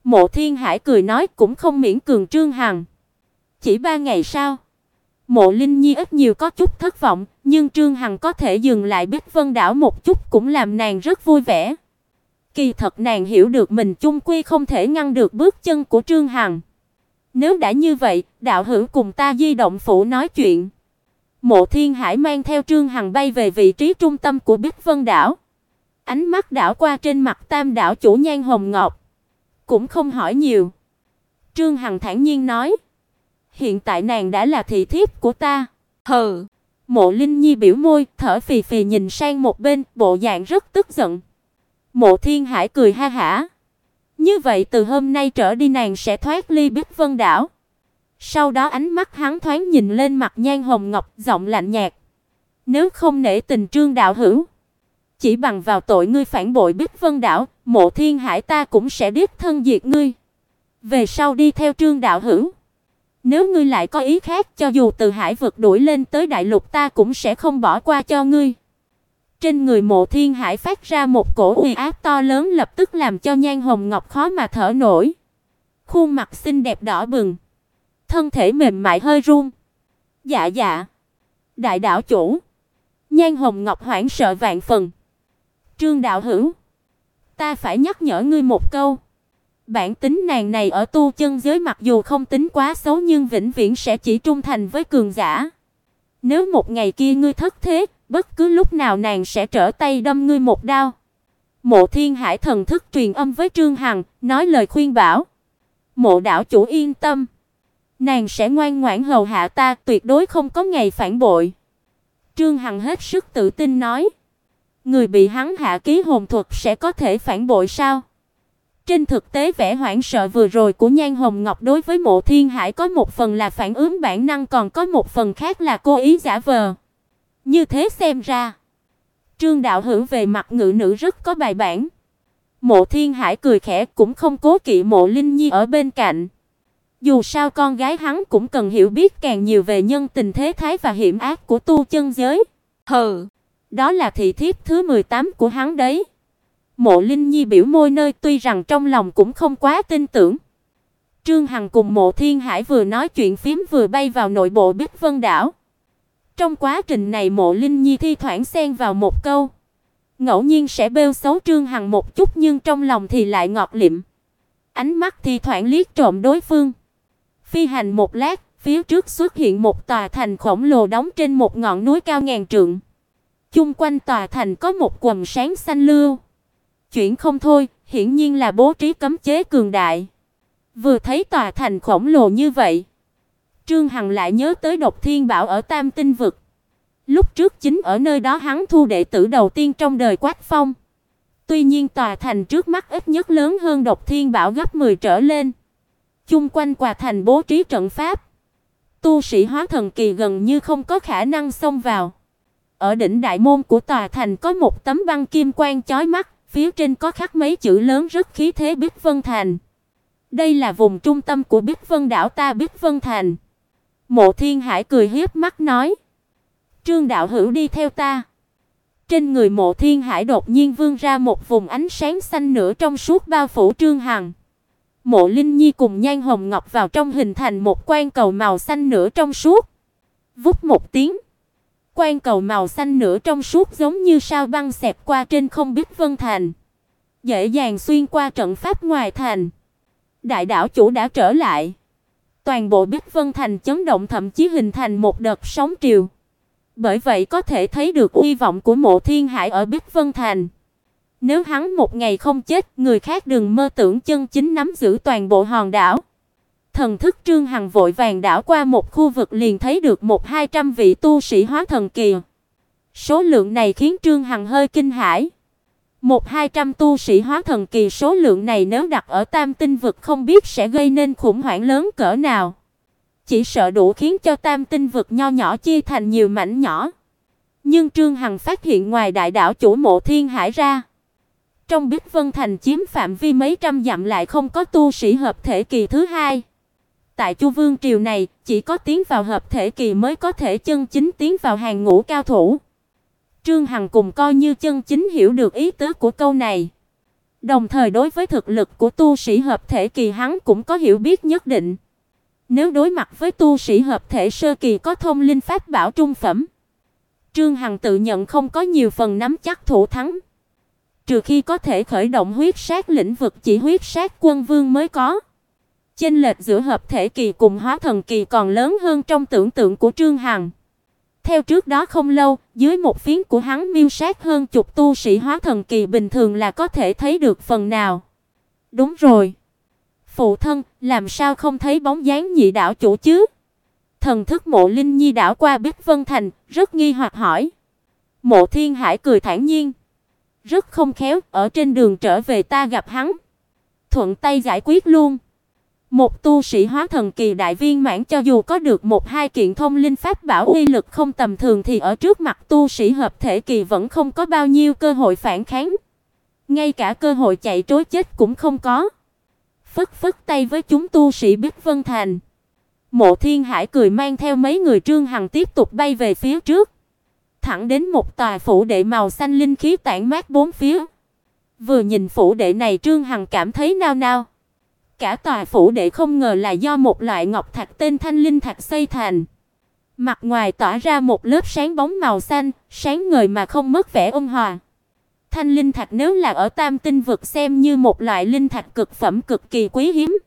Mộ Thiên Hải cười nói cũng không miễn cường Trương Hằng. Chỉ 3 ngày sau, Mộ Linh Nhi ít nhiều có chút thất vọng, nhưng Trương Hằng có thể dừng lại Bích Vân đảo một chút cũng làm nàng rất vui vẻ. Kỳ thật nàng hiểu được mình chung quy không thể ngăn được bước chân của Trương Hằng. Nếu đã như vậy, đạo hữu cùng ta di động phủ nói chuyện. Mộ Thiên Hải mang theo Trương Hằng bay về vị trí trung tâm của Bích Vân đảo. Ánh mắt đảo qua trên mặt Tam đảo chủ Nhan Hồng Ngọc, cũng không hỏi nhiều. Trương Hằng thản nhiên nói: "Hiện tại nàng đã là thị thiếp của ta." "Hừ." Mộ Linh Nhi biểu môi, thở phì phì nhìn sang một bên, bộ dạng rất tức giận. Mộ Thiên Hải cười ha hả: "Như vậy từ hôm nay trở đi nàng sẽ thoát ly Bích Vân đảo." Sau đó ánh mắt hắn thoáng nhìn lên mặt Nhan Hồng Ngọc, giọng lạnh nhạt: "Nếu không nể tình Trương đạo hữu, chỉ bằng vào tội ngươi phản bội Bích Vân đảo, Mộ Thiên Hải ta cũng sẽ đích thân diệt ngươi. Về sau đi theo Trương đạo hữu. Nếu ngươi lại có ý khác, cho dù từ hải vực đuổi lên tới đại lục ta cũng sẽ không bỏ qua cho ngươi." Trên người Mộ Thiên Hải phát ra một cổ uy áp to lớn, lập tức làm cho Nhan Hồng Ngọc khó mà thở nổi. Khuôn mặt xinh đẹp đỏ bừng, thân thể mềm mại hơi run. "Dạ dạ, đại đảo chủ." Nhan Hồng Ngọc hoảng sợ vạn phần. "Trương đạo hữu, ta phải nhắc nhở ngươi một câu. Bản tính nàng này ở tu chân giới mặc dù không tính quá xấu nhưng vĩnh viễn sẽ chỉ trung thành với cường giả. Nếu một ngày kia ngươi thất thế, bất cứ lúc nào nàng sẽ trở tay đâm ngươi một đao." Mộ Thiên Hải thần thức truyền âm với Trương Hằng, nói lời khuyên bảo. "Mộ đảo chủ yên tâm, nàng sẽ ngoan ngoãn hầu hạ ta, tuyệt đối không có ngày phản bội." Trương Hằng hết sức tự tin nói. Người bị hắn hạ ký hồn thuật sẽ có thể phản bội sao? Trên thực tế vẻ hoảng sợ vừa rồi của Nhan Hồng Ngọc đối với Mộ Thiên Hải có một phần là phản ứng bản năng, còn có một phần khác là cố ý giả vờ. Như thế xem ra, Trương đạo hữu về mặt ngự nữ rất có bài bản. Mộ Thiên Hải cười khẽ, cũng không cố kỵ Mộ Linh Nhi ở bên cạnh. Dù sao con gái hắn cũng cần hiểu biết càng nhiều về nhân tình thế thái và hiểm ác của tu chân giới. Hừ, đó là thị thiếp thứ 18 của hắn đấy. Mộ Linh Nhi biểu môi nơi tuy rằng trong lòng cũng không quá tin tưởng. Trương Hằng cùng Mộ Thiên Hải vừa nói chuyện phím vừa bay vào nội bộ Bích Vân đảo. Trong quá trình này Mộ Linh Nhi thi thoảng xen vào một câu, ngẫu nhiên sẽ bêu xấu Trương Hằng một chút nhưng trong lòng thì lại ngọt lịm. Ánh mắt thì thoảng liếc trộm đối phương. Phi hành một lát, phía trước xuất hiện một tòa thành khổng lồ đóng trên một ngọn núi cao ngàn trượng. Chung quanh tòa thành có một quầng sáng xanh lưu chuyển không thôi, hiển nhiên là bố trí cấm chế cường đại. Vừa thấy tòa thành khổng lồ như vậy, Trương Hằng lại nhớ tới Độc Thiên Bảo ở Tam Tinh vực. Lúc trước chính ở nơi đó hắn thu đệ tử đầu tiên trong đời Quách Phong. Tuy nhiên tòa thành trước mắt ít nhất lớn hơn Độc Thiên Bảo gấp 10 trở lên. Chung quanh tòa thành bố trí trận pháp, tu sĩ hóa thần kỳ gần như không có khả năng xông vào. Ở đỉnh đại môn của tòa thành có một tấm băng kim quang chói mắt, phía trên có khắc mấy chữ lớn rất khí thế Bích Vân Thành. Đây là vùng trung tâm của Bích Vân đảo ta Bích Vân Thành. Mộ Thiên Hải cười hiếp mắt nói. Trương đạo hữu đi theo ta. Trên người Mộ Thiên Hải đột nhiên vươn ra một vùng ánh sáng xanh nửa trong suốt bao phủ Trương Hằng. Mộ Linh Nhi cùng Nhan Hồng Ngọc vào trong hình thành một quan cầu màu xanh nửa trong suốt. Vút một tiếng, quan cầu màu xanh nửa trong suốt giống như sao băng xẹt qua trên không Bích Vân Thành, dễ dàng xuyên qua trận pháp ngoài thành. Đại đảo chủ đã trở lại. Toàn bộ Bích Vân Thành chấn động, thậm chí hình thành một đợt sóng triều. Bởi vậy có thể thấy được uy vọng của Mộ Thiên Hải ở Bích Vân Thành. Nếu hắn một ngày không chết, người khác đừng mơ tưởng chân chính nắm giữ toàn bộ hòn đảo. Thần thức Trương Hằng vội vàng đảo qua một khu vực liền thấy được 100-200 vị tu sĩ hóa thần kỳ. Số lượng này khiến Trương Hằng hơi kinh hãi. 100-200 tu sĩ hóa thần kỳ, số lượng này nếu đặt ở Tam Tinh vực không biết sẽ gây nên khủng hoảng lớn cỡ nào. Chỉ sợ đủ khiến cho Tam Tinh vực nho nhỏ chia thành nhiều mảnh nhỏ. Nhưng Trương Hằng phát hiện ngoài đại đảo chủ Mộ Thiên Hải ra, trong Bích Vân Thành chiếm phạm vi mấy trăm dặm lại không có tu sĩ hợp thể kỳ thứ hai. Tại Chu Vương triều này, chỉ có tiến vào hợp thể kỳ mới có thể chân chính tiến vào hàng ngũ cao thủ. Trương Hằng cùng coi như chân chính hiểu được ý tứ của câu này. Đồng thời đối với thực lực của tu sĩ hợp thể kỳ hắn cũng có hiểu biết nhất định. Nếu đối mặt với tu sĩ hợp thể sơ kỳ có thông linh pháp bảo trung phẩm, Trương Hằng tự nhận không có nhiều phần nắm chắc thủ thắng. Trừ khi có thể khởi động huyết sát lĩnh vực chỉ huyết sát quân vương mới có. Chênh lệch giữa hợp thể kỳ cùng hóa thần kỳ còn lớn hơn trong tưởng tượng của Trương Hằng. Theo trước đó không lâu, dưới một phiến của hắn miêu sát hơn chục tu sĩ hóa thần kỳ bình thường là có thể thấy được phần nào. Đúng rồi. Phụ thân, làm sao không thấy bóng dáng Nhị đảo chủ chứ? Thần thức Mộ Linh Nhi đảo qua Bích Vân Thành, rất nghi hoặc hỏi. Mộ Thiên Hải cười thản nhiên. Rất không khéo, ở trên đường trở về ta gặp hắn. Thuận tay giải quyết luôn. Một tu sĩ hóa thần kỳ đại viên mãn cho dù có được một hai kiện thông linh pháp bảo uy lực không tầm thường thì ở trước mặt tu sĩ hợp thể kỳ vẫn không có bao nhiêu cơ hội phản kháng. Ngay cả cơ hội chạy trối chết cũng không có. Phất phất tay với chúng tu sĩ Bích Vân Thành. Mộ Thiên Hải cười mang theo mấy người Trương Hằng tiếp tục bay về phía trước. Thẳng đến một tòa phủ đệ màu xanh linh khí tản mát bốn phía. Vừa nhìn phủ đệ này Trương Hằng cảm thấy nao nao. Cả tòa phủ đệ không ngờ là do một loại ngọc thạch tên Thanh Linh Thạch xây thành. Mặt ngoài tỏa ra một lớp sáng bóng màu xanh, sáng ngời mà không mất vẻ ôn hòa. Thanh Linh Thạch nếu là ở Tam Tinh vực xem như một loại linh thạch cực phẩm cực kỳ quý hiếm.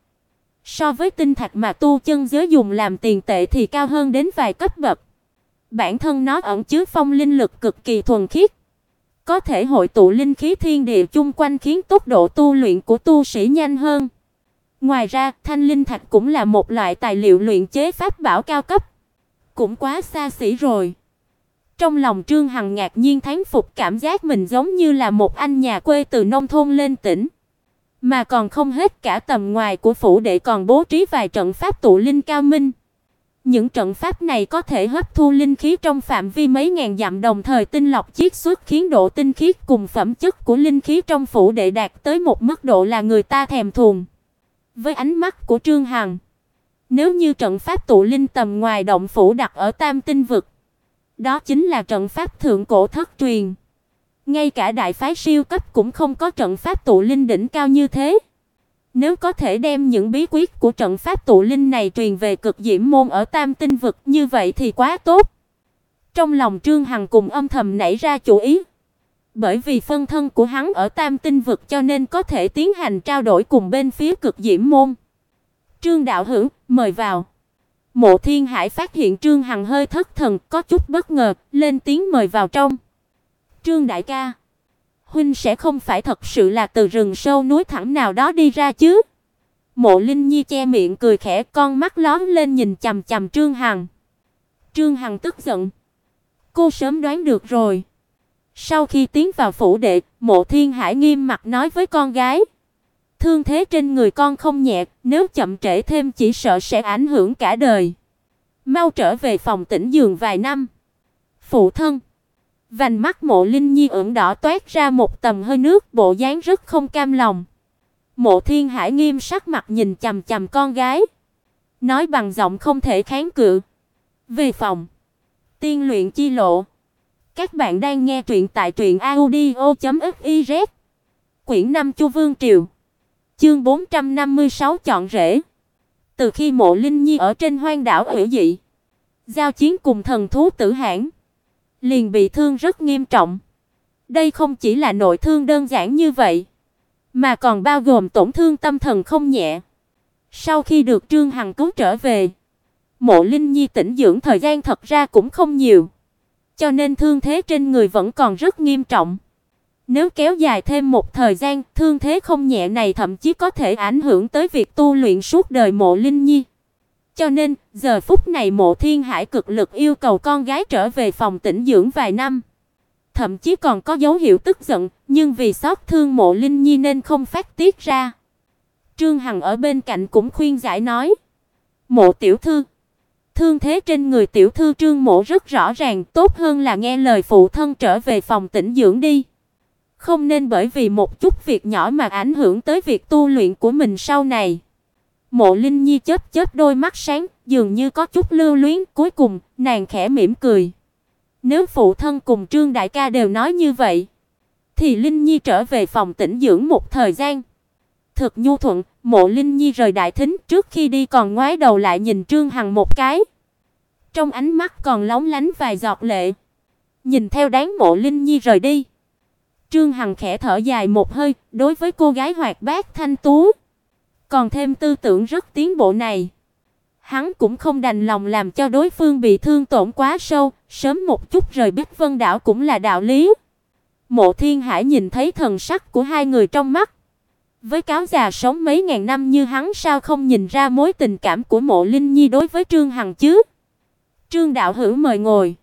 So với tinh thạch mà tu chân giới dùng làm tiền tệ thì cao hơn đến vài cấp bậc. Bản thân nó ẩn chứa phong linh lực cực kỳ thuần khiết, có thể hội tụ linh khí thiên địa chung quanh khiến tốc độ tu luyện của tu sĩ nhanh hơn. Ngoài ra, Thanh Linh Thạch cũng là một loại tài liệu luyện chế pháp bảo cao cấp, cũng quá xa xỉ rồi. Trong lòng Trương Hằng ngạc nhiên thán phục, cảm giác mình giống như là một anh nhà quê từ nông thôn lên tỉnh. Mà còn không hết, cả tầm ngoài của phủ đệ còn bố trí vài trận pháp tụ linh cao minh. Những trận pháp này có thể hấp thu linh khí trong phạm vi mấy ngàn dặm, đồng thời tinh lọc chiết xuất khiến độ tinh khiết cùng phẩm chất của linh khí trong phủ đệ đạt tới một mức độ là người ta thèm thuồng. Với ánh mắt của Trương Hằng, nếu như trận pháp tụ linh tầm ngoài động phủ đặt ở Tam Tinh vực, đó chính là trận pháp thượng cổ thất truyền. Ngay cả đại phái siêu cấp cũng không có trận pháp tụ linh đỉnh cao như thế. Nếu có thể đem những bí quyết của trận pháp tụ linh này truyền về Cực Diễm môn ở Tam Tinh vực như vậy thì quá tốt. Trong lòng Trương Hằng cùng âm thầm nảy ra chủ ý. Bởi vì phân thân của hắn ở Tam Tinh vực cho nên có thể tiến hành trao đổi cùng bên phía Cực Diễm môn. Trương đạo hữu, mời vào. Mộ Thiên Hải phát hiện Trương Hằng hơi thất thần, có chút bất ngờ, lên tiếng mời vào trong. Trương đại ca, huynh sẽ không phải thật sự là từ rừng sâu núi thẳm nào đó đi ra chứ? Mộ Linh Nhi che miệng cười khẽ, con mắt lóe lên nhìn chằm chằm Trương Hằng. Trương Hằng tức giận. Cô sớm đoán được rồi. Sau khi tiến vào phủ đệ, Mộ Thiên Hải nghiêm mặt nói với con gái. Thương thế trên người con không nhẹ, nếu chậm trễ thêm chỉ sợ sẽ ảnh hưởng cả đời. Mau trở về phòng tĩnh dưỡng vài năm. Phụ thân. Vành mắt Mộ Linh Nhi ửng đỏ toát ra một tầm hơi nước, bộ dáng rất không cam lòng. Mộ Thiên Hải nghiêm sắc mặt nhìn chằm chằm con gái, nói bằng giọng không thể kháng cự. Về phòng. Tiên luyện chi lộ. Các bạn đang nghe truyện tại truyệnaudio.fiz. Quyển 5 Chu Vương Triều. Chương 456 chọn rễ. Từ khi Mộ Linh Nhi ở trên hoang đảo hủy dị, giao chiến cùng thần thú Tử Hãn, liền bị thương rất nghiêm trọng. Đây không chỉ là nội thương đơn giản như vậy, mà còn bao gồm tổn thương tâm thần không nhẹ. Sau khi được Trương Hằng cứu trở về, Mộ Linh Nhi tĩnh dưỡng thời gian thật ra cũng không nhiều, cho nên thương thế trên người vẫn còn rất nghiêm trọng. Nếu kéo dài thêm một thời gian, thương thế không nhẹ này thậm chí có thể ảnh hưởng tới việc tu luyện suốt đời Mộ Linh Nhi. Cho nên, giờ phút này Mộ Thiên Hải cực lực yêu cầu con gái trở về phòng tĩnh dưỡng vài năm. Thậm chí còn có dấu hiệu tức giận, nhưng vì xót thương Mộ Linh Nhi nên không phát tiết ra. Trương Hằng ở bên cạnh cũng khuyên giải nói: "Mộ tiểu thư, thương thế trên người tiểu thư Trương mộ rất rõ ràng, tốt hơn là nghe lời phụ thân trở về phòng tĩnh dưỡng đi. Không nên bởi vì một chút việc nhỏ mà ảnh hưởng tới việc tu luyện của mình sau này." Mộ Linh Nhi chớp chớp đôi mắt sáng, dường như có chút lưu luyến, cuối cùng nàng khẽ mỉm cười. Nếu phụ thân cùng Trương đại ca đều nói như vậy, thì Linh Nhi trở về phòng tĩnh dưỡng một thời gian. Thực nhu thuận, Mộ Linh Nhi rời đại thính, trước khi đi còn ngoái đầu lại nhìn Trương Hằng một cái. Trong ánh mắt còn lóng lánh vài giọt lệ. Nhìn theo dáng Mộ Linh Nhi rời đi, Trương Hằng khẽ thở dài một hơi, đối với cô gái hoạt bát thanh tú, còn thêm tư tưởng rất tiến bộ này, hắn cũng không đành lòng làm cho đối phương bị thương tổn quá sâu, sớm một chút rời Bích Vân đảo cũng là đạo lý. Mộ Thiên Hải nhìn thấy thần sắc của hai người trong mắt, với cáo già sống mấy ngàn năm như hắn sao không nhìn ra mối tình cảm của Mộ Linh Nhi đối với Trương Hằng chứ? Trương đạo hữu mời ngồi.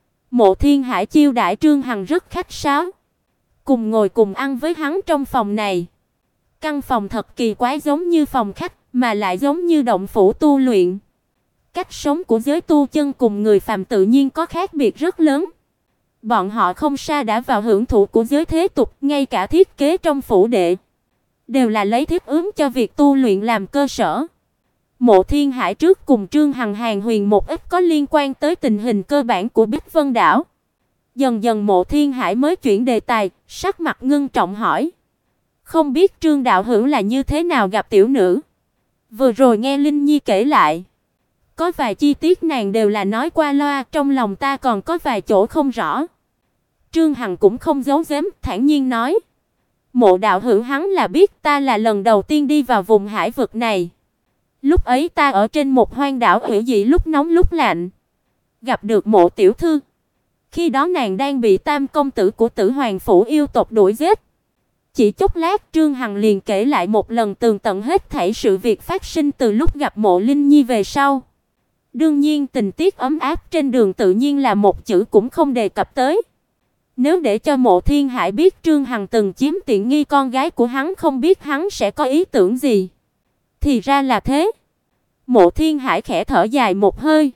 Mộ Thiên Hải chiêu đãi Trương Hằng rất khách sáo, cùng ngồi cùng ăn với hắn trong phòng này. Căn phòng thật kỳ quái, giống như phòng khách mà lại giống như động phủ tu luyện. Cách sống của giới tu chân cùng người phàm tự nhiên có khác biệt rất lớn. Bọn họ không xa đã vào hưởng thụ của giới thế tục, ngay cả thiết kế trong phủ đệ đều là lấy thiết ứng cho việc tu luyện làm cơ sở. Mộ Thiên Hải trước cùng Trương Hằng hàn huyền một ít có liên quan tới tình hình cơ bản của Bích Vân đảo. Dần dần Mộ Thiên Hải mới chuyển đề tài, sắc mặt ngưng trọng hỏi: "Không biết Trương đạo hữu là như thế nào gặp tiểu nữ?" Vừa rồi nghe Linh Nhi kể lại, có vài chi tiết nàng đều là nói qua loa, trong lòng ta còn có vài chỗ không rõ. Trương Hằng cũng không giấu giếm, thản nhiên nói: "Mộ đạo hữu hắn là biết ta là lần đầu tiên đi vào vùng hải vực này. Lúc ấy ta ở trên một hoang đảo hữu dị, lúc nóng lúc lạnh, gặp được Mộ tiểu thư. Khi đó nàng đang bị tam công tử của Tử Hoàng phủ yêu tộc đuổi giết." Chỉ chốc lát, Trương Hằng liền kể lại một lần tường tận hết thảy sự việc phát sinh từ lúc gặp Mộ Linh Nhi về sau. Đương nhiên tình tiết ấm áp trên đường tự nhiên là một chữ cũng không đề cập tới. Nếu để cho Mộ Thiên Hải biết Trương Hằng từng chiếm tiện nghi con gái của hắn, không biết hắn sẽ có ý tưởng gì. Thì ra là thế. Mộ Thiên Hải khẽ thở dài một hơi,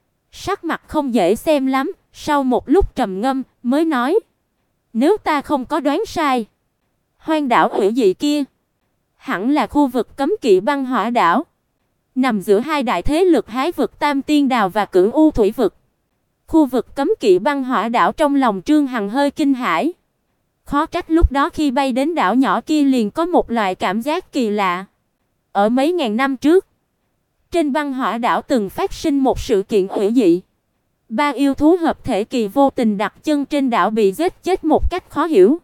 sắc mặt không dễ xem lắm, sau một lúc trầm ngâm mới nói: "Nếu ta không có đoán sai, hoang đảo hủy dị kia hẳn là khu vực cấm kỵ băng hỏa đảo, nằm giữa hai đại thế lực Hái vực Tam Tiên Đào và Cửu U thủy vực." Khu vực cấm kỵ băng hỏa đảo, trong lòng Trương Hằng hơi kinh hãi. Khó trách lúc đó khi bay đến đảo nhỏ kia liền có một loại cảm giác kỳ lạ. Ở mấy ngàn năm trước, trên băng hỏa đảo từng phát sinh một sự kiện hủy dị. 3 yêu thú hợp thể kỳ vô tình đặt chân trên đảo bị giết chết một cách khó hiểu.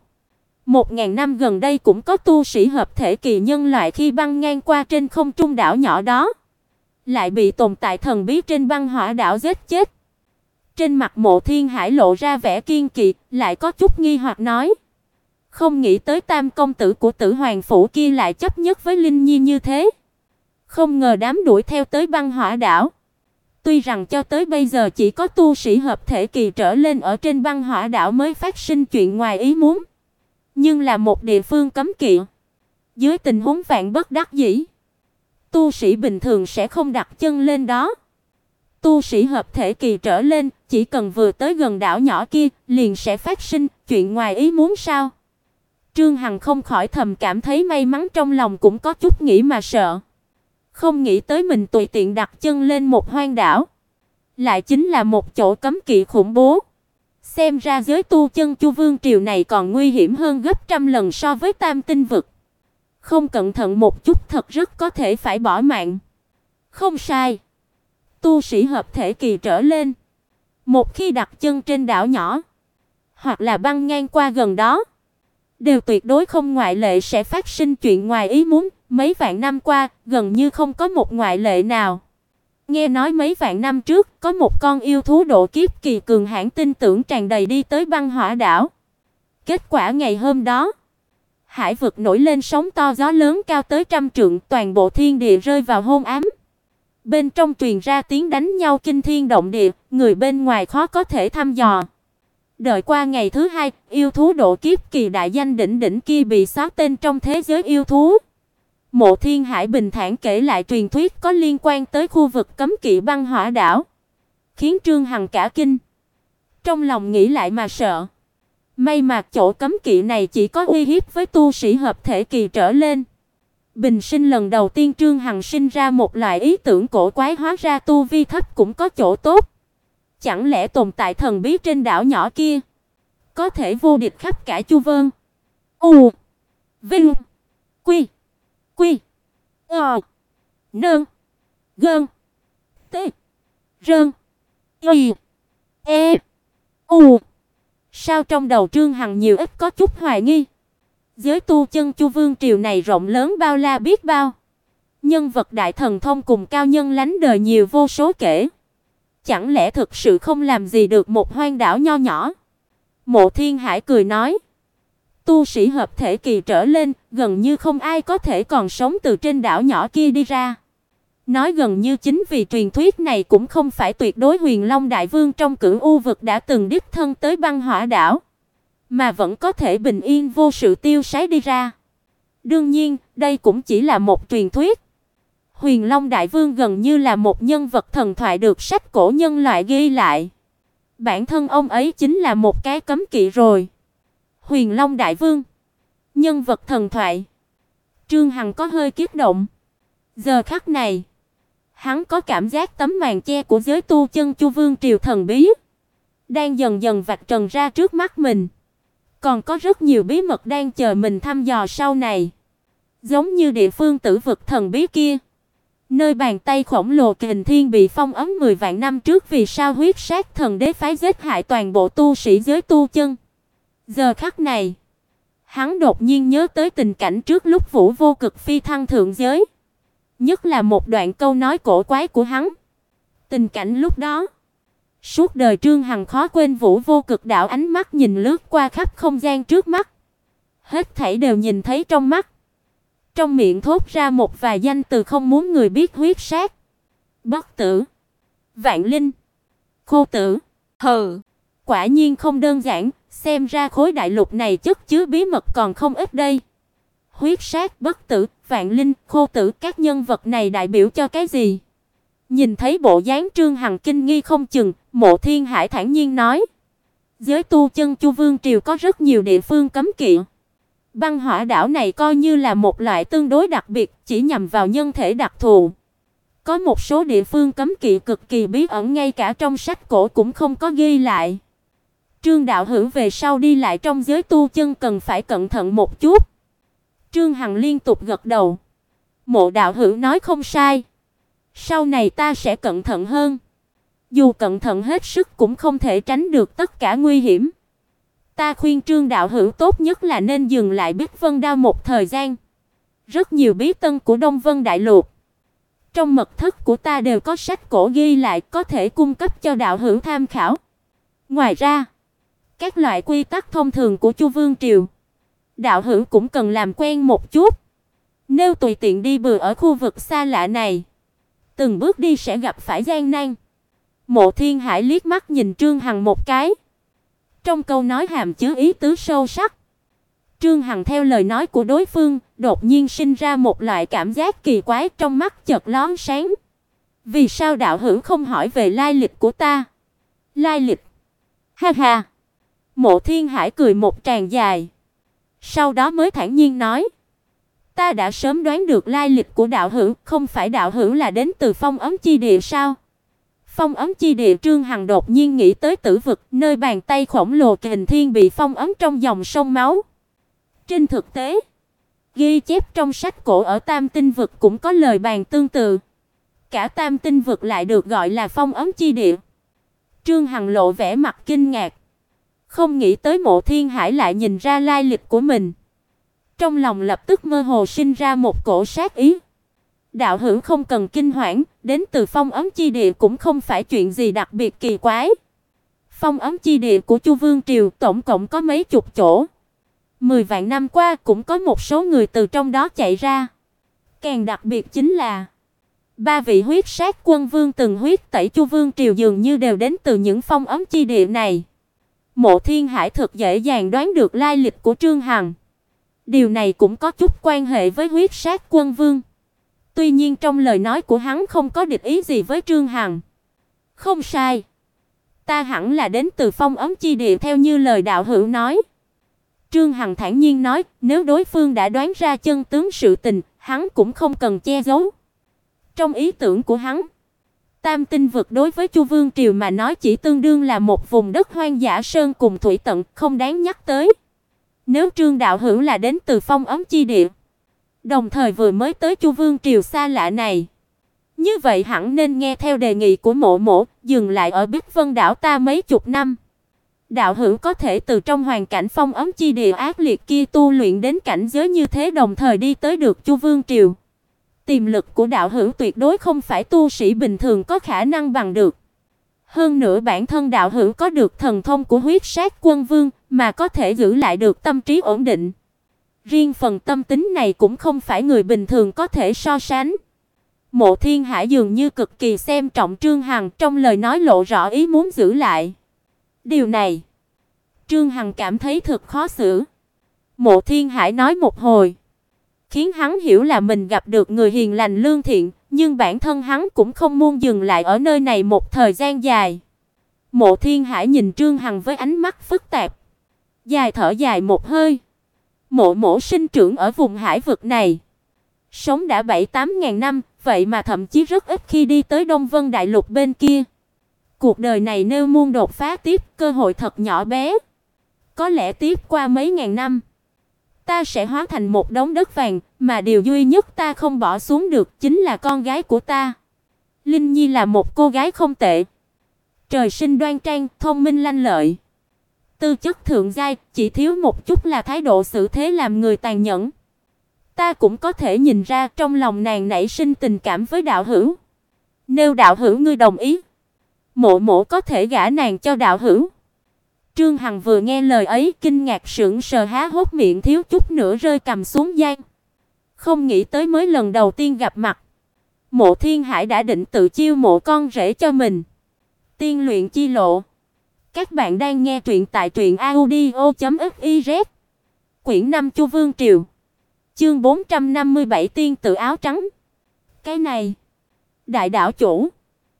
1000 năm gần đây cũng có tu sĩ hợp thể kỳ nhân loại khi băng ngang qua trên không trung đảo nhỏ đó, lại bị tồn tại thần bí trên băng hỏa đảo giết chết. Trên mặt Mộ Thiên Hải lộ ra vẻ kiên kỵ, lại có chút nghi hoặc nói: "Không nghĩ tới tam công tử của Tử Hoàng phủ kia lại chấp nhất với Linh Nhi như thế. Không ngờ đám đuổi theo tới băng hỏa đảo. Tuy rằng cho tới bây giờ chỉ có tu sĩ hợp thể kỳ trở lên ở trên băng hỏa đảo mới phát sinh chuyện ngoài ý muốn, nhưng là một địa phương cấm kỵ. Dưới tình huống vạn bất đắc dĩ, tu sĩ bình thường sẽ không đặt chân lên đó. Tu sĩ hợp thể kỳ trở lên, chỉ cần vừa tới gần đảo nhỏ kia, liền sẽ phát sinh chuyện ngoài ý muốn sao?" Trương Hằng không khỏi thầm cảm thấy may mắn, trong lòng cũng có chút nghĩ mà sợ. Không nghĩ tới mình tùy tiện đặt chân lên một hoang đảo, lại chính là một chỗ cấm kỵ khủng bố. Xem ra giới tu chân Chu Vương triều này còn nguy hiểm hơn gấp trăm lần so với Tam Tinh vực. Không cẩn thận một chút thật rất có thể phải bỏ mạng. Không sai. Tu sĩ hợp thể kỳ trở lên, một khi đặt chân trên đảo nhỏ, hoặc là băng ngang qua gần đó, đều tuyệt đối không ngoại lệ sẽ phát sinh chuyện ngoài ý muốn. Mấy vạn năm qua, gần như không có một ngoại lệ nào. Nghe nói mấy vạn năm trước, có một con yêu thú độ kiếp kỳ cường hãn tin tưởng tràn đầy đi tới băng hỏa đảo. Kết quả ngày hôm đó, hải vực nổi lên sóng to gió lớn cao tới 100 trượng, toàn bộ thiên địa rơi vào hôn ám. Bên trong truyền ra tiếng đánh nhau kinh thiên động địa, người bên ngoài khó có thể thăm dò. Đợi qua ngày thứ hai, yêu thú độ kiếp kỳ đại danh đỉnh đỉnh kia bị xóa tên trong thế giới yêu thú. Mộ Thiên Hải bình thản kể lại truyền thuyết có liên quan tới khu vực cấm kỵ băng hỏa đảo, khiến Trương Hằng cả kinh. Trong lòng nghĩ lại mà sợ. May mà chỗ cấm kỵ này chỉ có uy hiếp với tu sĩ hợp thể kỳ trở lên. Bình sinh lần đầu tiên Trương Hằng sinh ra một loại ý tưởng cổ quái, hóa ra tu vi thấp cũng có chỗ tốt. Chẳng lẽ tồn tại thần bí trên đảo nhỏ kia có thể vô địch khắp cả Chu Vân? U, Vinh, Quy, Quy, Ờ, Nơn, Gơn, T, Rơn, Y, E, U. Sao trong đầu Trương Hằng nhiều ít có chút hoài nghi. Giới tu chân Chu Vương triều này rộng lớn bao la biết bao. Nhân vật đại thần thông cùng cao nhân lánh đời nhiều vô số kể. Chẳng lẽ thực sự không làm gì được một hoang đảo nho nhỏ? Mộ Thiên Hải cười nói, tu sĩ hợp thể kỳ trở lên, gần như không ai có thể còn sống từ trên đảo nhỏ kia đi ra. Nói gần như chính vì truyền thuyết này cũng không phải tuyệt đối Huyền Long Đại Vương trong Cửu U vực đã từng đích thân tới Băng Hỏa đảo, mà vẫn có thể bình yên vô sự tiêu sái đi ra. Đương nhiên, đây cũng chỉ là một truyền thuyết. Huyền Long Đại Vương gần như là một nhân vật thần thoại được sách cổ nhân loại ghi lại. Bản thân ông ấy chính là một cái cấm kỵ rồi. Huyền Long Đại Vương, nhân vật thần thoại. Trương Hằng có hơi kích động. Giờ khắc này, hắn có cảm giác tấm màn che của giới tu chân Chu Vương triều thần bí đang dần dần vạch trần ra trước mắt mình. Còn có rất nhiều bí mật đang chờ mình thăm dò sau này. Giống như địa phương tử vực thần bí kia, nơi bàn tay khổng lồ Kình Thiên bị phong ấn 10 vạn năm trước vì sao huyết sát thần đế phái giết hại toàn bộ tu sĩ giới tu chân. Giờ khắc này, hắn đột nhiên nhớ tới tình cảnh trước lúc Vũ Vô Cực phi thăng thượng giới, nhất là một đoạn câu nói cổ quái của hắn. Tình cảnh lúc đó, suốt đời Trương Hằng khó quên. Vũ Vô Cực đảo ánh mắt nhìn lướt qua khắp không gian trước mắt, hết thảy đều nhìn thấy trong mắt. Trong miệng thốt ra một vài danh từ không muốn người biết: huyết sát, bất tử, vạn linh, khô tử. Hừ, quả nhiên không đơn giản, xem ra khối đại lục này chất chứa bí mật còn không ít đây. Huyết sát, bất tử, vạn linh, khô tử, các nhân vật này đại biểu cho cái gì? Nhìn thấy bộ dáng Trương Hằng kinh nghi không chừng, Mộ Thiên Hải thản nhiên nói, giới tu chân Chu Vương triều có rất nhiều địa phương cấm kỵ. Băng Hỏa đảo này coi như là một loại tương đối đặc biệt, chỉ nhằm vào nhân thể đặc thù. Có một số địa phương cấm kỵ cực kỳ bí ẩn, ngay cả trong sách cổ cũng không có ghi lại. Trương đạo hữu về sau đi lại trong giới tu chân cần phải cẩn thận một chút. Trương Hằng liên tục gật đầu. Mộ đạo hữu nói không sai. Sau này ta sẽ cẩn thận hơn. Dù cẩn thận hết sức cũng không thể tránh được tất cả nguy hiểm. Ta khuyên Trương đạo hữu tốt nhất là nên dừng lại Bích Vân Đao một thời gian. Rất nhiều bí tân của Đông Vân Đại Lục, trong mật thất của ta đều có sách cổ ghi lại, có thể cung cấp cho đạo hữu tham khảo. Ngoài ra, các loại quy tắc thông thường của Chu Vương triều, đạo hữu cũng cần làm quen một chút. Nếu tùy tiện đi bừa ở khu vực xa lạ này, từng bước đi sẽ gặp phải gian nan. Mộ Thiên Hải liếc mắt nhìn Trương Hằng một cái. Trong câu nói hàm chứa ý tứ sâu sắc. Trương Hằng theo lời nói của đối phương, đột nhiên sinh ra một loại cảm giác kỳ quái, trong mắt chợt lóe sáng. Vì sao đạo hữu không hỏi về lai lịch của ta? Lai lịch? Ha ha. Mộ Thiên Hải cười một tràng dài, sau đó mới thản nhiên nói, ta đã sớm đoán được lai lịch của đạo hữu, không phải đạo hữu là đến từ Phong Ấm Chi Địa sao? Phong Ấm Chi Địa. Trương Hằng đột nhiên nghĩ tới tử vực, nơi bàn tay khổng lồ Kình Thiên bị phong ấn trong dòng sông máu. Trên thực tế, ghi chép trong sách cổ ở Tam Tinh vực cũng có lời bàn tương tự. Cả Tam Tinh vực lại được gọi là Phong Ấm Chi Địa. Trương Hằng lộ vẻ mặt kinh ngạc, không nghĩ tới Mộ Thiên Hải lại nhìn ra lai lịch của mình. Trong lòng lập tức mơ hồ sinh ra một cổ sát ý. Đạo hữu không cần kinh hoảng, đến từ Phong Ấm Chi Địa cũng không phải chuyện gì đặc biệt kỳ quái. Phong Ấm Chi Địa của Chu Vương triều tổng cộng có mấy chục chỗ. 10 vạn năm qua cũng có một số người từ trong đó chạy ra. Càng đặc biệt chính là 3 vị huyết sát quân vương từng huyết tẩy Chu Vương triều dường như đều đến từ những Phong Ấm Chi Địa này. Mộ Thiên Hải thực dễ dàng đoán được lai lịch của Trương Hằng. Điều này cũng có chút quan hệ với huyết sát quân vương. Tuy nhiên trong lời nói của hắn không có địch ý gì với Trương Hằng. Không sai, ta hẳn là đến từ Phong Ấm Chi Địa theo như lời đạo hữu nói. Trương Hằng thản nhiên nói, nếu đối phương đã đoán ra chân tướng sự tình, hắn cũng không cần che giấu. Trong ý tưởng của hắn, Tam Tinh vực đối với Chu Vương triều mà nói chỉ tương đương là một vùng đất hoang dã sơn cùng thủy tận, không đáng nhắc tới. Nếu Trương đạo hữu là đến từ Phong Ấm chi địa, đồng thời vừa mới tới Chu Vương triều xa lạ này, như vậy hẳn nên nghe theo đề nghị của mộ mộ, dừng lại ở Bích Vân đảo ta mấy chục năm. Đạo hữu có thể từ trong hoàn cảnh Phong Ấm chi địa ác liệt kia tu luyện đến cảnh giới như thế, đồng thời đi tới được Chu Vương triều. Tiềm lực của đạo hữu tuyệt đối không phải tu sĩ bình thường có khả năng bằng được. Hơn nữa bản thân đạo hữu có được thần thông của Huyết Sát Quân Vương, mà có thể giữ lại được tâm trí ổn định. Riêng phần tâm tính này cũng không phải người bình thường có thể so sánh. Mộ Thiên Hải dường như cực kỳ xem trọng Trương Hằng, trong lời nói lộ rõ ý muốn giữ lại. Điều này, Trương Hằng cảm thấy thật khó xử. Mộ Thiên Hải nói một hồi, khiến hắn hiểu là mình gặp được người hiền lành lương thiện, nhưng bản thân hắn cũng không muốn dừng lại ở nơi này một thời gian dài. Mộ Thiên Hải nhìn Trương Hằng với ánh mắt phức tạp, dài thở dài một hơi. Mộ mộ sinh trưởng ở vùng hải vực này, sống đã 7-8 ngàn năm, vậy mà thậm chí rất ít khi đi tới Đông Vân Đại Lục bên kia. Cuộc đời này nếu muốn đột phá tiếp, cơ hội thật nhỏ bé. Có lẽ tiếp qua mấy ngàn năm, ta sẽ hóa thành một đống đất vàng, mà điều duy nhất ta không bỏ xuống được chính là con gái của ta. Linh Nhi là một cô gái không tệ, trời sinh đoan trang, thông minh lanh lợi, tư chất thượng giai, chỉ thiếu một chút là thái độ xử thế làm người tàn nhẫn. Ta cũng có thể nhìn ra trong lòng nàng nảy sinh tình cảm với đạo hữu. Nếu đạo hữu ngươi đồng ý, mộ mộ có thể gả nàng cho đạo hữu. Trương Hằng vừa nghe lời ấy, kinh ngạc sững sờ há hốc miệng, thiếu chút nữa rơi cằm xuống giang. Không nghĩ tới mới lần đầu tiên gặp mặt, Mộ Thiên Hải đã định tự chiêu mộ con rể cho mình. Tiên luyện chi lộ. Các bạn đang nghe truyện tại truyệnaudio.fiz. Quyển 5 Chu Vương triều. Chương 457 tiên tự áo trắng. Cái này, đại đảo chủ,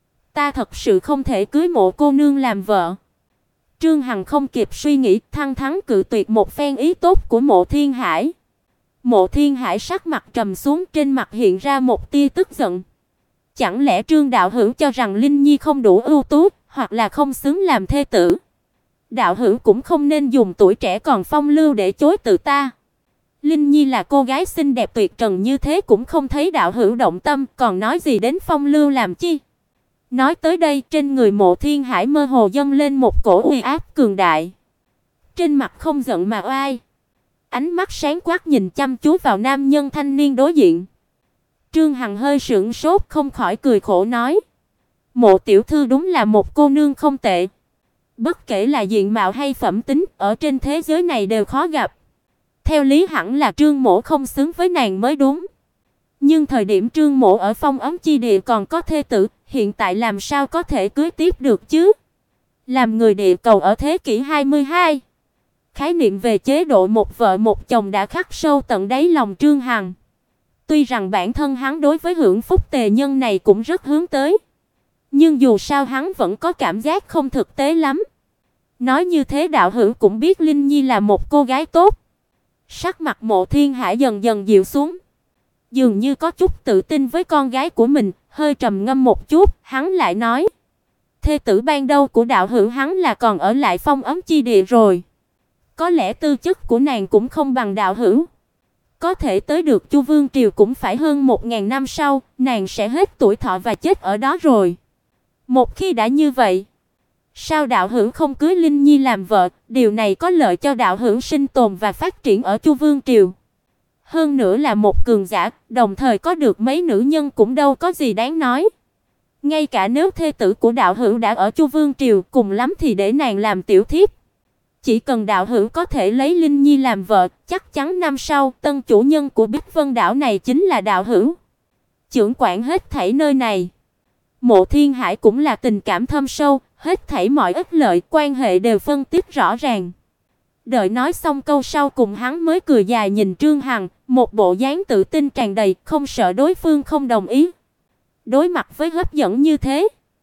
ta thật sự không thể cưới Mộ cô nương làm vợ. Trương Hằng không kịp suy nghĩ, thẳng thắn cự tuyệt một phen ý tốt của Mộ Thiên Hải. Mộ Thiên Hải sắc mặt trầm xuống, trên mặt hiện ra một tia tức giận. Chẳng lẽ Trương đạo hữu cho rằng Linh Nhi không đủ ưu tú, hoặc là không xứng làm thê tử? Đạo hữu cũng không nên dùng tuổi trẻ còn phong lưu để chối từ ta. Linh Nhi là cô gái xinh đẹp tuyệt trần như thế cũng không thấy đạo hữu động tâm, còn nói gì đến phong lưu làm chi? Nói tới đây, trên người Mộ Thiên Hải mơ hồ dâng lên một cổ uy áp cường đại. Trên mặt không giận mà oai, ánh mắt sáng quắc nhìn chăm chú vào nam nhân thanh niên đối diện. Trương Hằng hơi sững sốt, không khỏi cười khổ nói: "Mộ tiểu thư đúng là một cô nương không tệ. Bất kể là diện mạo hay phẩm tính, ở trên thế giới này đều khó gặp. Theo lý hẳn là Trương mộ không xứng với nàng mới đúng. Nhưng thời điểm Trương mộ ở Phong Ấm chi địa còn có thê tử, hiện tại làm sao có thể cưới tiếp được chứ?" Làm người địa cầu ở thế kỷ 22, khái niệm về chế độ một vợ một chồng đã khắc sâu tận đáy lòng Trương Hằng. Tuy rằng bản thân hắn đối với hưởng phúc tề nhân này cũng rất hướng tới, nhưng dù sao hắn vẫn có cảm giác không thực tế lắm. Nói như thế đạo hữu cũng biết Linh Nhi là một cô gái tốt. Sắc mặt Mộ Thiên Hải dần dần dịu xuống, dường như có chút tự tin với con gái của mình, hơi trầm ngâm một chút, hắn lại nói: "Thê tử ban đầu của đạo hữu hắn là còn ở lại Phong Ấm chi địa rồi. Có lẽ tư chất của nàng cũng không bằng đạo hữu. Có thể tới được Chu Vương triều cũng phải hơn 1000 năm sau, nàng sẽ hết tuổi thọ và chết ở đó rồi. Một khi đã như vậy, sao đạo hữu không cưới Linh Nhi làm vợ, điều này có lợi cho đạo hữu sinh tồn và phát triển ở Chu Vương triều. Hơn nữa là một cường giả, đồng thời có được mấy nữ nhân cũng đâu có gì đáng nói. Ngay cả nếu thê tử của đạo hữu đã ở Chu Vương triều, cùng lắm thì để nàng làm tiểu thiếp. Chỉ cần đạo hữu có thể lấy Linh Nhi làm vợ, chắc chắn năm sau tân chủ nhân của Bích Vân đảo này chính là đạo hữu. Trưởng quản hết thảy nơi này." Mộ Thiên Hải cũng là tình cảm thâm sâu, hết thảy mọi ích lợi quan hệ đều phân tích rõ ràng. Đợi nói xong câu sau cùng, hắn mới cười dài nhìn Trương Hằng, một bộ dáng tự tin tràn đầy, không sợ đối phương không đồng ý. Đối mặt với hấp dẫn như thế,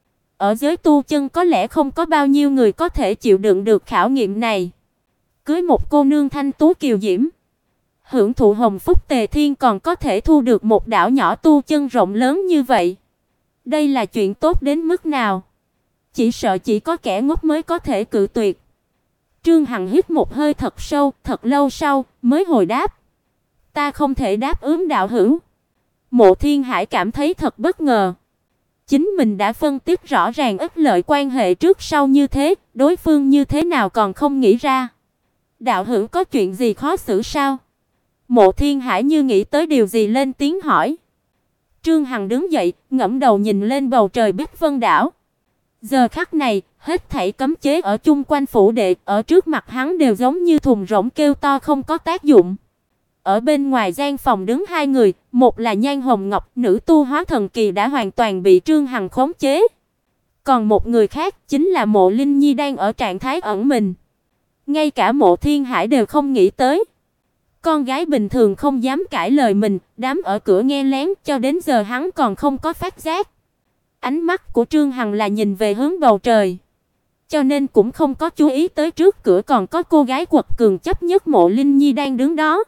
ở giới tu chân có lẽ không có bao nhiêu người có thể chịu đựng được khảo nghiệm này. Cưới một cô nương thanh tú kiều diễm, hưởng thụ hồng phúc tề thiên, còn có thể thu được một đảo nhỏ tu chân rộng lớn như vậy. Đây là chuyện tốt đến mức nào? Chỉ sợ chỉ có kẻ ngốc mới có thể cự tuyệt. Trương Hằng hít một hơi thật sâu, thật lâu sau mới hồi đáp. Ta không thể đáp ứng đạo hữu. Mộ Thiên Hải cảm thấy thật bất ngờ. Chính mình đã phân tích rõ ràng ích lợi quan hệ trước sau như thế, đối phương như thế nào còn không nghĩ ra. Đạo hữu có chuyện gì khó xử sao? Mộ Thiên Hải như nghĩ tới điều gì lên tiếng hỏi. Trương Hằng đứng dậy, ngẩng đầu nhìn lên bầu trời Bích Vân đảo. Giờ khắc này, hết thảy cấm chế ở chung quanh phủ đệ, ở trước mặt hắn đều giống như thùng rỗng kêu to không có tác dụng. Ở bên ngoài gian phòng đứng hai người, một là Nhan Hồng Ngọc, nữ tu hóa thần kỳ đã hoàn toàn bị Trương Hằng khống chế. Còn một người khác chính là Mộ Linh Nhi đang ở trạng thái ẩn mình. Ngay cả Mộ Thiên Hải đều không nghĩ tới. Con gái bình thường không dám cãi lời mình, đám ở cửa nghe lén, cho đến giờ hắn còn không có phát giác. Ánh mắt của Trương Hằng là nhìn về hướng bầu trời, cho nên cũng không có chú ý tới trước cửa còn có cô gái quật cường chấp nhất Mộ Linh Nhi đang đứng đó.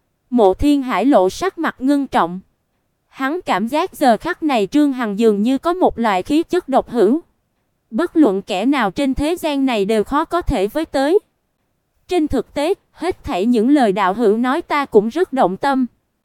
Mộ Thiên Hải lộ sắc mặt ngưng trọng. Hắn cảm giác giờ khắc này Trương Hằng dường như có một loại khí chất độc hữu, bất luận kẻ nào trên thế gian này đều khó có thể với tới. Trên thực tế, hết thảy những lời đạo hữu nói ta cũng rất động tâm.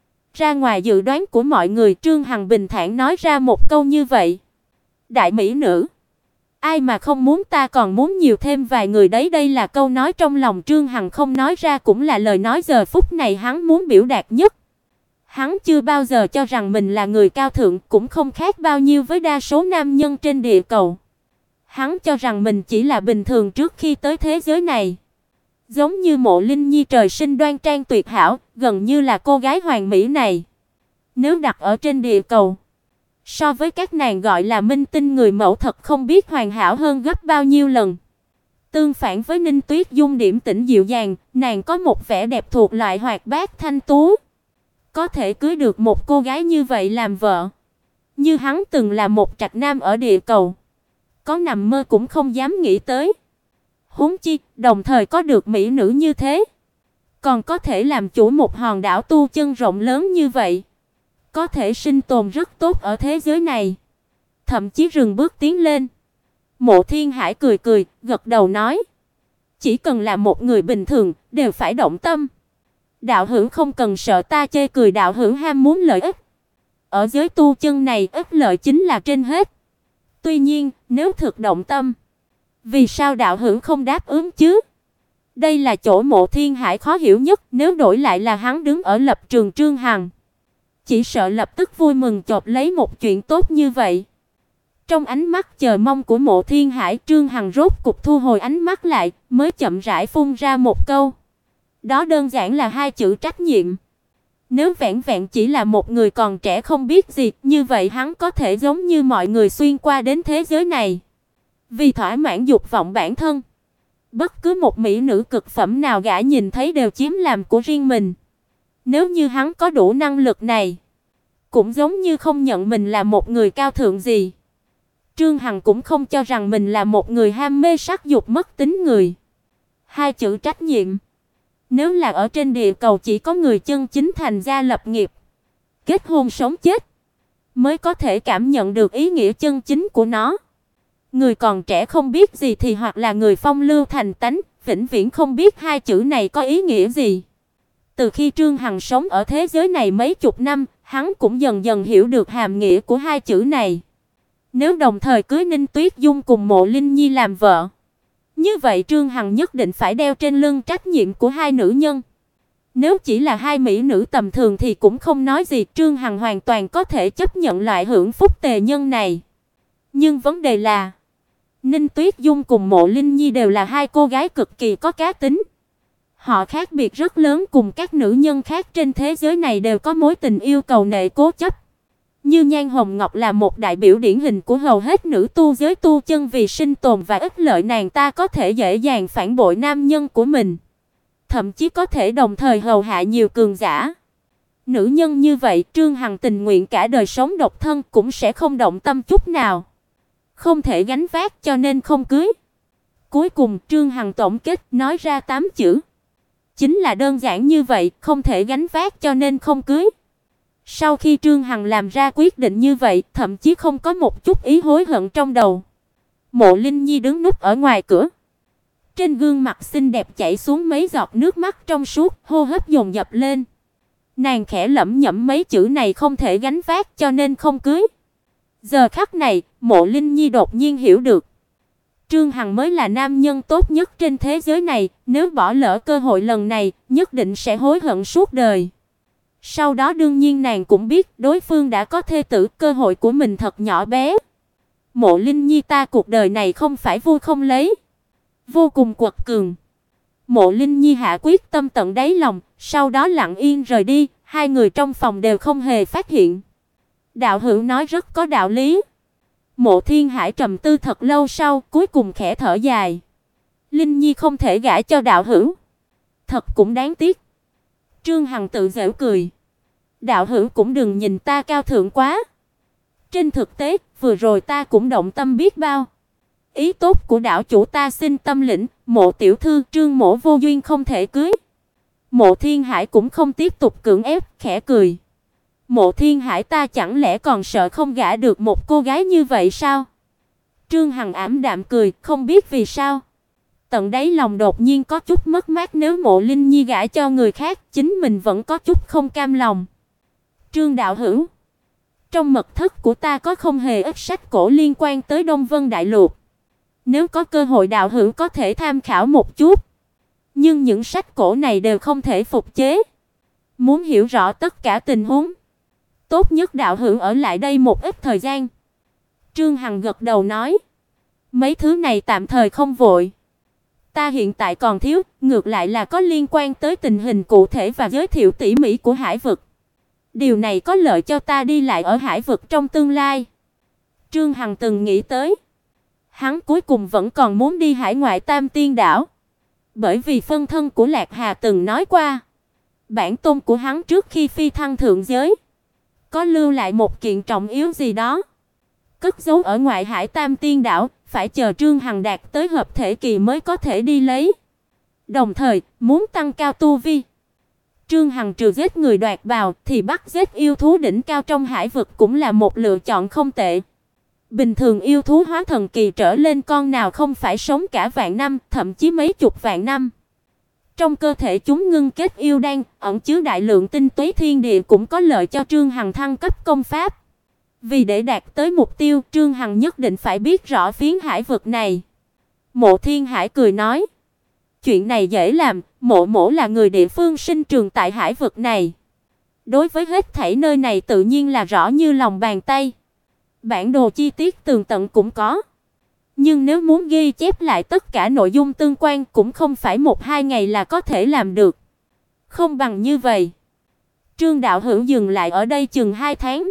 Ra ngoài dự đoán của mọi người, Trương Hằng bình thản nói ra một câu như vậy. Đại mỹ nữ, ai mà không muốn, ta còn muốn nhiều thêm vài người đấy. Đây là câu nói trong lòng Trương Hằng không nói ra, cũng là lời nói giờ phút này hắn muốn biểu đạt nhất. Hắn chưa bao giờ cho rằng mình là người cao thượng, cũng không khác bao nhiêu với đa số nam nhân trên địa cầu. Hắn cho rằng mình chỉ là bình thường trước khi tới thế giới này. Giống như Mộ Linh Nhi trời sinh đoan trang tuyệt hảo, gần như là cô gái hoàn mỹ này. Nếu đặt ở trên địa cầu, so với các nàng gọi là minh tinh người mẫu thật không biết hoàn hảo hơn gấp bao nhiêu lần. Tương phản với Ninh Tuyết Dung điềm tĩnh dịu dàng, nàng có một vẻ đẹp thuộc loại hoạt bát thanh tú. Có thể cưới được một cô gái như vậy làm vợ, như hắn từng là một trạch nam ở địa cầu, có nằm mơ cũng không dám nghĩ tới. Huống chi, đồng thời có được mỹ nữ như thế, còn có thể làm chủ một hòn đảo tu chân rộng lớn như vậy, có thể sinh tồn rất tốt ở thế giới này, thậm chí rừng bước tiến lên. Mộ Thiên Hải cười cười, gật đầu nói, chỉ cần là một người bình thường đều phải động tâm. Đạo hữu không cần sợ ta chê cười, đạo hữu ham muốn lợi ích. Ở giới tu chân này, ích lợi chính là trên hết. Tuy nhiên, nếu thực động tâm, vì sao đạo hữu không đáp ứng chứ? Đây là chỗ Mộ Thiên Hải khó hiểu nhất, nếu đổi lại là hắn đứng ở lập trường Trương Hằng, chỉ sợ lập tức vui mừng chộp lấy một chuyện tốt như vậy. Trong ánh mắt chờ mong của Mộ Thiên Hải, Trương Hằng rốt cục thu hồi ánh mắt lại, mới chậm rãi phun ra một câu. Đó đơn giản là hai chữ trách nhiệm. Nếu vẹn vẹn chỉ là một người còn trẻ không biết gì, như vậy hắn có thể giống như mọi người xuyên qua đến thế giới này, vì thỏa mãn dục vọng bản thân. Bất cứ một mỹ nữ cực phẩm nào gã nhìn thấy đều chiếm làm của riêng mình. Nếu như hắn có đủ năng lực này, cũng giống như không nhận mình là một người cao thượng gì. Trương Hằng cũng không cho rằng mình là một người ham mê sắc dục mất tính người. Hai chữ trách nhiệm, nếu là ở trên địa cầu chỉ có người chân chính thành gia lập nghiệp, kết hôn sống chết, mới có thể cảm nhận được ý nghĩa chân chính của nó. Người còn trẻ không biết gì thì hoặc là người phong lưu thành tánh, vĩnh viễn không biết hai chữ này có ý nghĩa gì. Từ khi Trương Hằng sống ở thế giới này mấy chục năm, hắn cũng dần dần hiểu được hàm nghĩa của hai chữ này. Nếu đồng thời cưới Ninh Tuyết Dung cùng Mộ Linh Nhi làm vợ, như vậy Trương Hằng nhất định phải đeo trên lưng trách nhiệm của hai nữ nhân. Nếu chỉ là hai mỹ nữ tầm thường thì cũng không nói gì, Trương Hằng hoàn toàn có thể chấp nhận loại hưởng phúc tề nhân này. Nhưng vấn đề là, Ninh Tuyết Dung cùng Mộ Linh Nhi đều là hai cô gái cực kỳ có cá tính. Họ khác biệt rất lớn, cùng các nữ nhân khác trên thế giới này đều có mối tình yêu cầu nệ cố chấp. Như Nhan Hồng Ngọc là một đại biểu điển hình của hầu hết nữ tu giới tu chân, vì sinh tồn và ích lợi nàng ta có thể dễ dàng phản bội nam nhân của mình, thậm chí có thể đồng thời hầu hạ nhiều cường giả. Nữ nhân như vậy, Trương Hằng tình nguyện cả đời sống độc thân cũng sẽ không động tâm chút nào. Không thể gánh vác cho nên không cưới. Cuối cùng Trương Hằng tổng kết nói ra 8 chữ. Chính là đơn giản như vậy, không thể gánh vác cho nên không cưới. Sau khi Trương Hằng làm ra quyết định như vậy, thậm chí không có một chút ý hối hận trong đầu. Mộ Linh Nhi đứng núp ở ngoài cửa, Trên gương mặt xinh đẹp chảy xuống mấy giọt nước mắt trong suốt, hô hấp dồn dập lên. Nàng khẽ lẩm nhẩm mấy chữ này không thể gánh vác cho nên không cưới. Giờ khắc này, Mộ Linh Nhi đột nhiên hiểu được. Trương Hằng mới là nam nhân tốt nhất trên thế giới này, nếu bỏ lỡ cơ hội lần này, nhất định sẽ hối hận suốt đời. Sau đó đương nhiên nàng cũng biết đối phương đã có thê tử, cơ hội của mình thật nhỏ bé. Mộ Linh Nhi ta cuộc đời này không phải vui không lấy, vô cùng quật cường. Mộ Linh Nhi hạ quyết tâm tận đáy lòng, sau đó lặng yên rời đi, hai người trong phòng đều không hề phát hiện. Đạo hữu nói rất có đạo lý. Mộ Thiên Hải trầm tư thật lâu sau, cuối cùng khẽ thở dài. Linh Nhi không thể gả cho đạo hữu, thật cũng đáng tiếc. Trương Hằng tự giễu cười. Đạo hữu cũng đừng nhìn ta cao thượng quá. Trên thực tế, vừa rồi ta cũng động tâm biết bao. Ý tốt của đạo chủ ta xin tâm lĩnh, Mộ tiểu thư Trương mỗ vô duyên không thể cưới. Mộ Thiên Hải cũng không tiếp tục cưỡng ép, khẽ cười. Mộ Thiên Hải ta chẳng lẽ còn sợ không gả được một cô gái như vậy sao? Trương Hằng ảm đạm cười, không biết vì sao. Tận đáy lòng đột nhiên có chút mất mát, nếu Mộ Linh Nhi gả cho người khác, chính mình vẫn có chút không cam lòng. Trương đạo hữu, trong mật thất của ta có không hề ít sách cổ liên quan tới Đông Vân Đại Lục. Nếu có cơ hội đạo hữu có thể tham khảo một chút. Nhưng những sách cổ này đều không thể phục chế. Muốn hiểu rõ tất cả tình huống, tốt nhất đạo hữu ở lại đây một ít thời gian. Trương Hằng gật đầu nói. Mấy thứ này tạm thời không vội. Ta hiện tại còn thiếu, ngược lại là có liên quan tới tình hình cụ thể và giới thiệu tỉ mỉ của hải vực. Điều này có lợi cho ta đi lại ở hải vực trong tương lai. Trương Hằng từng nghĩ tới. Hắn cuối cùng vẫn còn muốn đi hải ngoại Tam Tiên đảo. Bởi vì phân thân của Lạc Hà từng nói qua, bản tôn của hắn trước khi phi thăng thượng giới có lưu lại một kiện trọng yếu gì đó, cất giấu ở ngoại hải Tam Tiên đảo, phải chờ Trương Hằng đạt tới hợp thể kỳ mới có thể đi lấy. Đồng thời, muốn tăng cao tu vi, Trương Hằng trừ giết người đoạt bào thì bắt giết yêu thú đỉnh cao trong hải vực cũng là một lựa chọn không tệ. Bình thường yêu thú hóa thần kỳ trở lên con nào không phải sống cả vạn năm, thậm chí mấy chục vạn năm. Trong cơ thể chúng ngưng kết yêu đan, ẩn chứa đại lượng tinh túy thiên địa cũng có lợi cho Trương Hằng thăng cấp công pháp. Vì để đạt tới mục tiêu, Trương Hằng nhất định phải biết rõ phiến hải vực này. Mộ Thiên Hải cười nói, chuyện này dễ làm, Mộ mỗ là người địa phương sinh trường tại hải vực này. Đối với hết thảy nơi này tự nhiên là rõ như lòng bàn tay. Bản đồ chi tiết tường tận cũng có. Nhưng nếu muốn ghi chép lại tất cả nội dung tương quan cũng không phải 1-2 ngày là có thể làm được. Không bằng như vậy. Trương đạo hữu dừng lại ở đây chừng 2 tháng.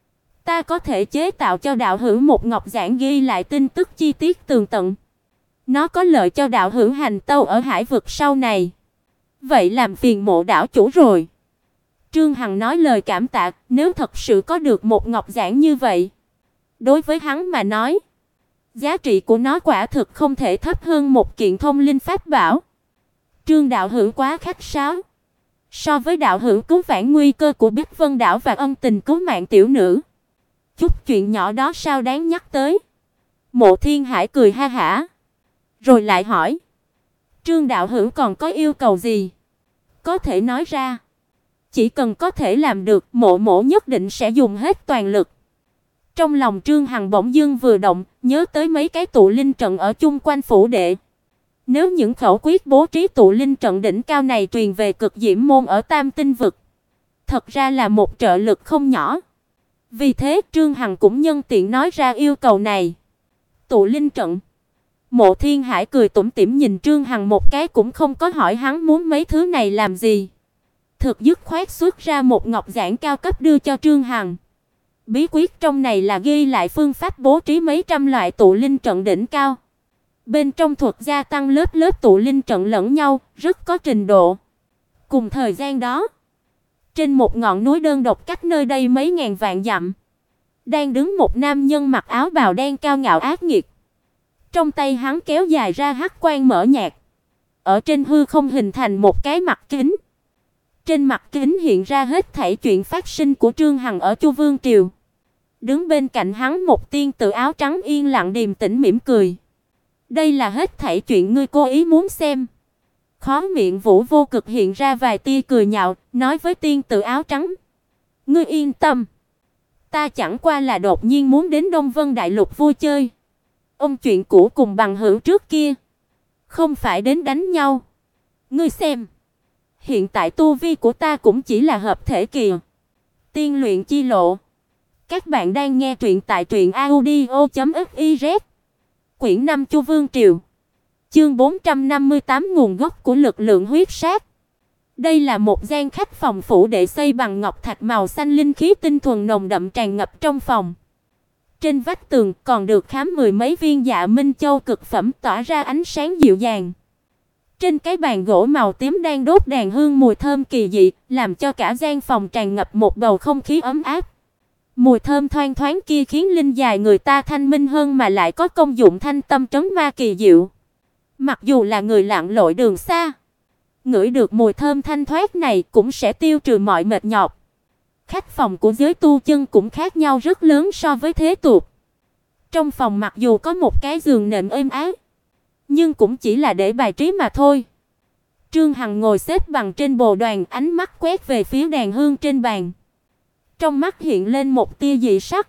Ta có thể chế tạo cho đạo hữu một ngọc giản ghi lại tin tức chi tiết tường tận. Nó có lợi cho đạo hữu hành tâu ở hải vực sau này. Vậy làm phiền Mộ đảo chủ rồi. Trương Hằng nói lời cảm tạ, nếu thật sự có được một ngọc giản như vậy, đối với hắn mà nói, giá trị của nó quả thực không thể thấp hơn một kiện thông linh pháp bảo. Trương đạo hữu quá khách sáo. So với đạo hữu cứu vãn nguy cơ của Bích Vân đảo và ân tình cứu mạng tiểu nữ, chút chuyện nhỏ đó sao đáng nhắc tới. Mộ Thiên Hải cười ha hả, rồi lại hỏi, Trương đạo hữu còn có yêu cầu gì? Có thể nói ra. Chỉ cần có thể làm được, Mộ mỗ nhất định sẽ dùng hết toàn lực. Trong lòng Trương Hằng bỗng dưng vừa động, nhớ tới mấy cái tụ linh trận ở chung quanh phủ đệ. Nếu những khẩu quyết bố trí tụ linh trận đỉnh cao này truyền về Cực Diễm môn ở Tam Tinh vực, thật ra là một trợ lực không nhỏ. Vì thế, Trương Hằng cũng nhân tiện nói ra yêu cầu này. Tụ linh trận. Mộ Thiên Hải cười tủm tỉm nhìn Trương Hằng một cái, cũng không có hỏi hắn muốn mấy thứ này làm gì. Thực dứt khoát xuất ra một ngọc giản cao cấp đưa cho Trương Hằng. Bí quyết trong này là ghi lại phương pháp bố trí mấy trăm loại tụ linh trận đỉnh cao. Bên trong thuật gia tăng lớp lớp tụ linh trận lẫn nhau, rất có trình độ. Cùng thời gian đó, trên một ngọn núi đơn độc cách nơi đây mấy ngàn vạn dặm, đang đứng một nam nhân mặc áo bào đen cao ngạo ác nghiệt. Trong tay hắn kéo dài ra hắc quang mở nhạt. Ở trên hư không hình thành một cái mặt kính. Trên mặt kính hiện ra hết thảy chuyện phát sinh của Trương Hằng ở Chu Vương triều. Đứng bên cạnh hắn một tiên tử áo trắng yên lặng điềm tĩnh mỉm cười. Đây là hết thảy chuyện ngươi cố ý muốn xem. Khóe miệng Vũ Vô Cực hiện ra vài tia cười nhạo, nói với tiên tử áo trắng: "Ngươi yên tâm, ta chẳng qua là đột nhiên muốn đến Đông Vân Đại Lục vui chơi. Ông chuyện cũ cùng bằng hữu trước kia, không phải đến đánh nhau. Ngươi xem, hiện tại tu vi của ta cũng chỉ là hợp thể kỳ. Tiên luyện chi lộ." Các bạn đang nghe truyện tại truyệnaudio.fiz. Quyển 5 Chu Vương Triều. Chương 458 nguồn gốc của lực lượng huyết sát. Đây là một gian khách phòng phủ đệ xây bằng ngọc thạch màu xanh, linh khí tinh thuần nồng đậm tràn ngập trong phòng. Trên vách tường còn được khám mười mấy viên Dạ Minh Châu cực phẩm tỏa ra ánh sáng dịu dàng. Trên cái bàn gỗ màu tím đang đốt đàn hương mùi thơm kỳ dị, làm cho cả gian phòng tràn ngập một bầu không khí ấm áp. Mùi thơm thoang thoáng kia khiến linh dài người ta thanh minh hơn, mà lại có công dụng thanh tâm trấn ma kỳ diệu. Mặc dù là người lặn lội đường xa, ngửi được mùi thơm thanh thoát này cũng sẽ tiêu trừ mọi mệt nhọc. Khách phòng của giới tu chân cũng khác nhau rất lớn so với thế tục. Trong phòng mặc dù có một cái giường nệm êm ái, nhưng cũng chỉ là để bài trí mà thôi. Trương Hằng ngồi xếp bằng trên bồ đoàn, ánh mắt quét về phía đàn hương trên bàn. Trong mắt hiện lên một tia dị sắc.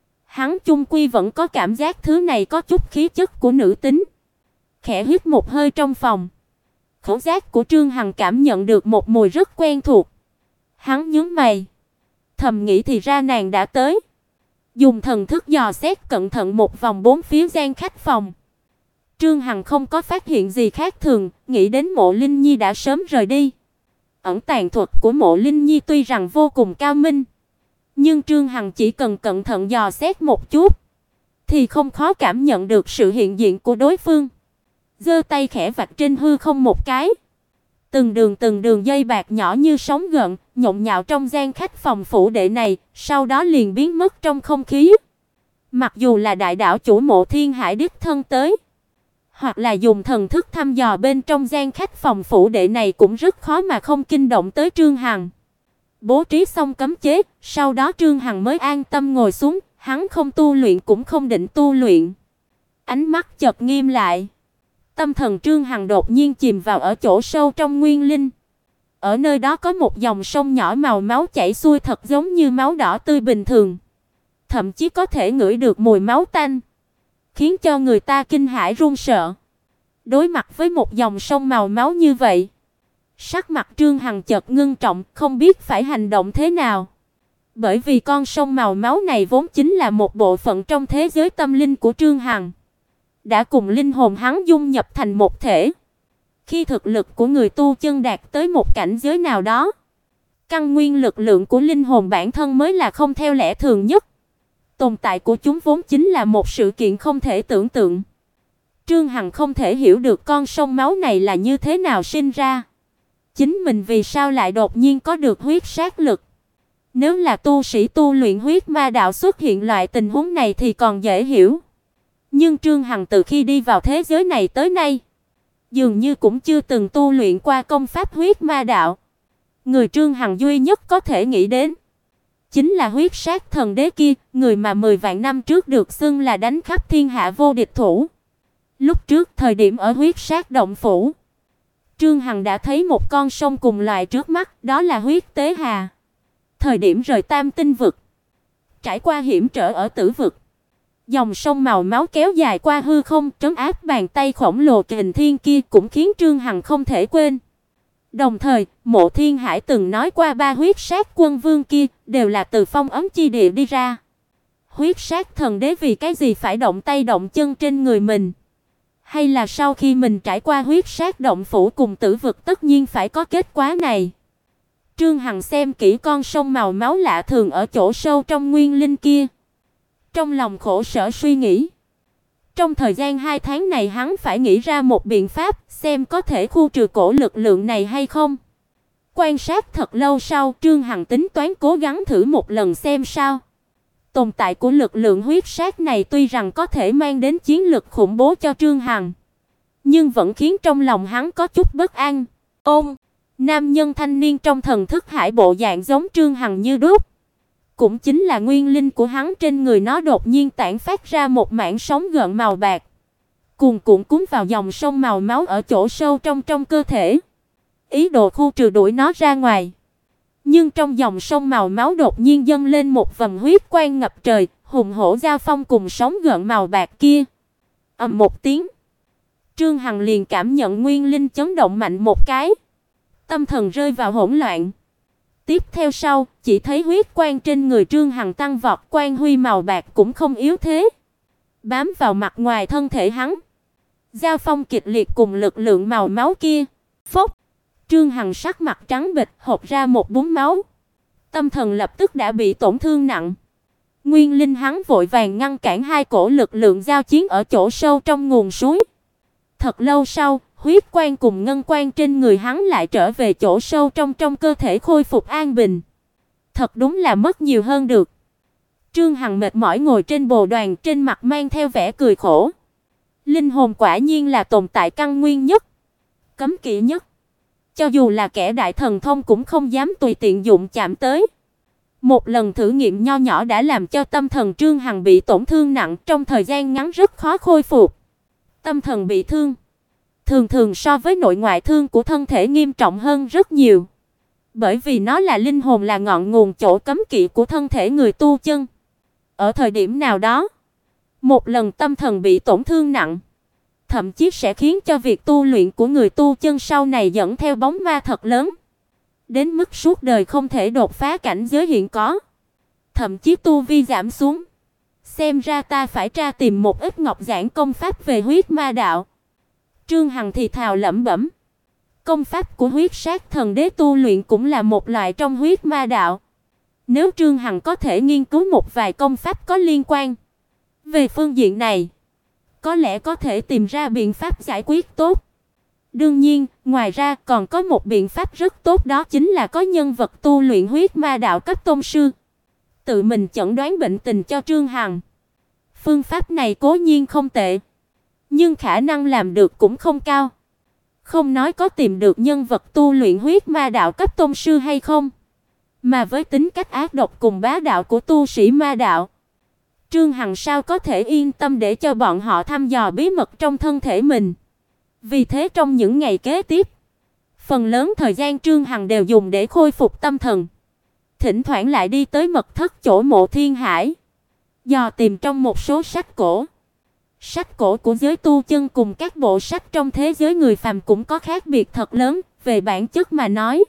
Hắn chung quy vẫn có cảm giác thứ này có chút khí chất của nữ tính. Khẽ hít một hơi trong phòng, khẩu giác của Trương Hằng cảm nhận được một mùi rất quen thuộc. Hắn nhướng mày, thầm nghĩ thì ra nàng đã tới. Dùng thần thức dò xét cẩn thận một vòng bốn phía gian khách phòng. Trương Hằng không có phát hiện gì khác thường, nghĩ đến Mộ Linh Nhi đã sớm rời đi. Ẩn tàng thuật của Mộ Linh Nhi tuy rằng vô cùng cao minh, nhưng Trương Hằng chỉ cần cẩn thận dò xét một chút thì không khó cảm nhận được sự hiện diện của đối phương. Giơ tay khẽ vạch trên hư không một cái, từng đường dây bạc nhỏ như sóng gợn nhộn nhạo trong gian khách phòng phủ đệ này, sau đó liền biến mất trong không khí. Mặc dù là đại đảo chủ Mộ Thiên Hải đích thân tới, hoặc là dùng thần thức thăm dò bên trong gian khách phòng phủ đệ này, cũng rất khó mà không kinh động tới Trương Hằng. Bố trí xong cấm chế, sau đó Trương Hằng mới an tâm ngồi xuống, hắn không tu luyện cũng không định tu luyện. Ánh mắt chợt nghiêm lại. Tâm thần Trương Hằng đột nhiên chìm vào ở chỗ sâu trong nguyên linh. Ở nơi đó có một dòng sông nhỏ màu máu chảy xuôi thật giống như máu đỏ tươi bình thường. Thậm chí có thể ngửi được mùi máu tanh, khiến cho người ta kinh hãi run sợ. Đối mặt với một dòng sông màu máu như vậy, sắc mặt Trương Hằng chợt ngưng trọng, không biết phải hành động thế nào. Bởi vì con sông màu máu này vốn chính là một bộ phận trong thế giới tâm linh của Trương Hằng, đã cùng linh hồn hắn dung nhập thành một thể. Khi thực lực của người tu chân đạt tới một cảnh giới nào đó, căn nguyên lực lượng của linh hồn bản thân mới là không theo lẽ thường nhất. Tồn tại của chúng vốn chính là một sự kiện không thể tưởng tượng. Trương Hằng không thể hiểu được con sông máu này là như thế nào sinh ra. Chính mình vì sao lại đột nhiên có được huyết sát lực? Nếu là tu sĩ tu luyện huyết ma đạo xuất hiện loại tình huống này thì còn dễ hiểu. Nhưng Trương Hằng từ khi đi vào thế giới này tới nay, dường như cũng chưa từng tu luyện qua công pháp huyết ma đạo. Người Trương Hằng duy nhất có thể nghĩ đến chính là huyết sát thần đế kia, người mà 10 vạn năm trước được xưng là đánh khắp thiên hạ vô địch thủ. Lúc trước thời điểm ở huyết sát động phủ, Trương Hằng đã thấy một con sông cùng loại trước mắt, đó là huyết tế hà. Thời điểm rời Tam Tinh vực, trải qua hiểm trở ở Tử vực, dòng sông màu máu kéo dài qua hư không, trấn áp bàn tay khổng lồ kình thiên kia cũng khiến Trương Hằng không thể quên. Đồng thời, Mộ Thiên Hải từng nói qua ba huyết sát quân vương kia đều là từ phong ấm chi địa đi ra. Huyết sát thần đế vì cái gì phải động tay động chân trên người mình? Hay là sau khi mình trải qua huyết sát động phủ cùng Tử vực tất nhiên phải có kết quả này? Trương Hằng xem kỹ con sông màu máu lạ thường ở chỗ sâu trong nguyên linh kia, trong lòng khổ sở suy nghĩ. Trong thời gian 2 tháng này hắn phải nghĩ ra một biện pháp, xem có thể khu trừ cổ lực lượng này hay không. Quan sát thật lâu sau, Trương Hằng tính toán cố gắng thử một lần xem sao. Tồn tại của lực lượng huyết sát này tuy rằng có thể mang đến chiến lực khủng bố cho Trương Hằng, nhưng vẫn khiến trong lòng hắn có chút bất an. Nam nhân thanh niên trong thần thức hải bộ dạng giống Trương Hằng như đúc, cũng chính là nguyên linh của hắn, trên người nó đột nhiên tản phát ra một mảng sóng gợn màu bạc. cuồn cuộn cuốn vào dòng sông màu máu ở chỗ sâu trong cơ thể, ý đồ khu trừ đuổi nó ra ngoài. Nhưng trong dòng sông màu máu đột nhiên dâng lên một vầng huyết quang ngập trời, hùng hổ giao phong cùng sóng gợn màu bạc kia. Ầm một tiếng, Trương Hằng liền cảm nhận nguyên linh chấn động mạnh một cái, tâm thần rơi vào hỗn loạn. Tiếp theo sau, chỉ thấy huyết quang trên người Trương Hằng tăng vọt, quang huy màu bạc cũng không yếu thế, bám vào mặt ngoài thân thể hắn, giao phong kịch liệt cùng lực lượng màu máu kia. Phốc, Trương Hằng sắc mặt trắng bệch, hộc ra một búng máu. Tâm thần lập tức đã bị tổn thương nặng. Nguyên linh hắn vội vàng ngăn cản hai cổ lực lượng giao chiến ở chỗ sâu trong nguồn suối. Thật lâu sau, huyết quang cùng ngân quang trên người hắn lại trở về chỗ sâu trong cơ thể, khôi phục an bình. Thật đúng là mất nhiều hơn được. Trương Hằng mệt mỏi ngồi trên bồ đoàn, trên mặt mang theo vẻ cười khổ. Linh hồn quả nhiên là tồn tại căn nguyên nhất, cấm kỵ nhất. Cho dù là kẻ đại thần thông cũng không dám tùy tiện dụng chạm tới. Một lần thử nghiệm nho nhỏ đã làm cho tâm thần Trương Hằng bị tổn thương nặng, trong thời gian ngắn rất khó khôi phục. Tâm thần bị thương thường so với nội ngoại thương của thân thể nghiêm trọng hơn rất nhiều. Bởi vì nó là linh hồn, là ngọn nguồn chỗ cấm kỵ của thân thể người tu chân. Ở thời điểm nào đó, một lần tâm thần bị tổn thương nặng, thậm chí sẽ khiến cho việc tu luyện của người tu chân sau này dẫn theo bóng ma thật lớn, đến mức suốt đời không thể đột phá cảnh giới hiện có, thậm chí tu vi giảm xuống. Xem ra ta phải tra tìm một ít ngọc giản công pháp về huyết ma đạo. Trương Hằng thì thào lẩm bẩm. Công pháp của huyết sát thần đế tu luyện cũng là một loại trong huyết ma đạo. Nếu Trương Hằng có thể nghiên cứu một vài công pháp có liên quan về phương diện này, có lẽ có thể tìm ra biện pháp giải quyết tốt. Đương nhiên, ngoài ra còn có một biện pháp rất tốt, đó chính là có nhân vật tu luyện huyết ma đạo cấp tôn sư, tự mình chẩn đoán bệnh tình cho Trương Hằng. Phương pháp này cố nhiên không tệ, nhưng khả năng làm được cũng không cao. Không nói có tìm được nhân vật tu luyện huyết ma đạo cấp tôn sư hay không, mà với tính cách ác độc cùng bá đạo của tu sĩ ma đạo, Trương Hằng sao có thể yên tâm để cho bọn họ thăm dò bí mật trong thân thể mình. Vì thế trong những ngày kế tiếp, phần lớn thời gian Trương Hằng đều dùng để khôi phục tâm thần. Thỉnh thoảng lại đi tới mật thất chỗ Mộ Thiên Hải, dò tìm trong một số sách cổ. Sách cổ của giới tu chân cùng các bộ sách trong thế giới người phàm cũng có khác biệt thật lớn. Về bản chất mà nói,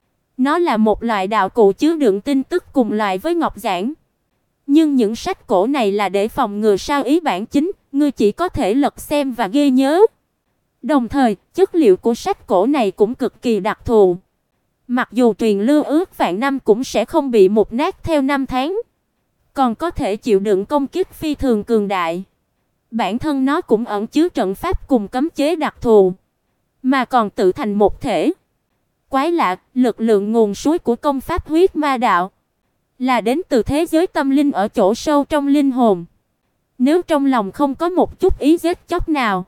nó là một loại đạo cụ chứa đựng tin tức cùng loại với ngọc giản. Nhưng những sách cổ này là để phòng ngừa sao ý bản chính, ngươi chỉ có thể lật xem và ghi nhớ. Đồng thời, chất liệu của sách cổ này cũng cực kỳ đặc thù. Mặc dù truyền lưu ước vạn năm cũng sẽ không bị mục nát theo năm tháng, còn có thể chịu đựng công kích phi thường cường đại. Bản thân nó cũng ẩn chứa trận pháp cùng cấm chế đặc thù, mà còn tự thành một thể. Quái lạ, lực lượng nguồn suối của công pháp huyết ma đạo là đến từ thế giới tâm linh ở chỗ sâu trong linh hồn. Nếu trong lòng không có một chút ý giết chóc nào,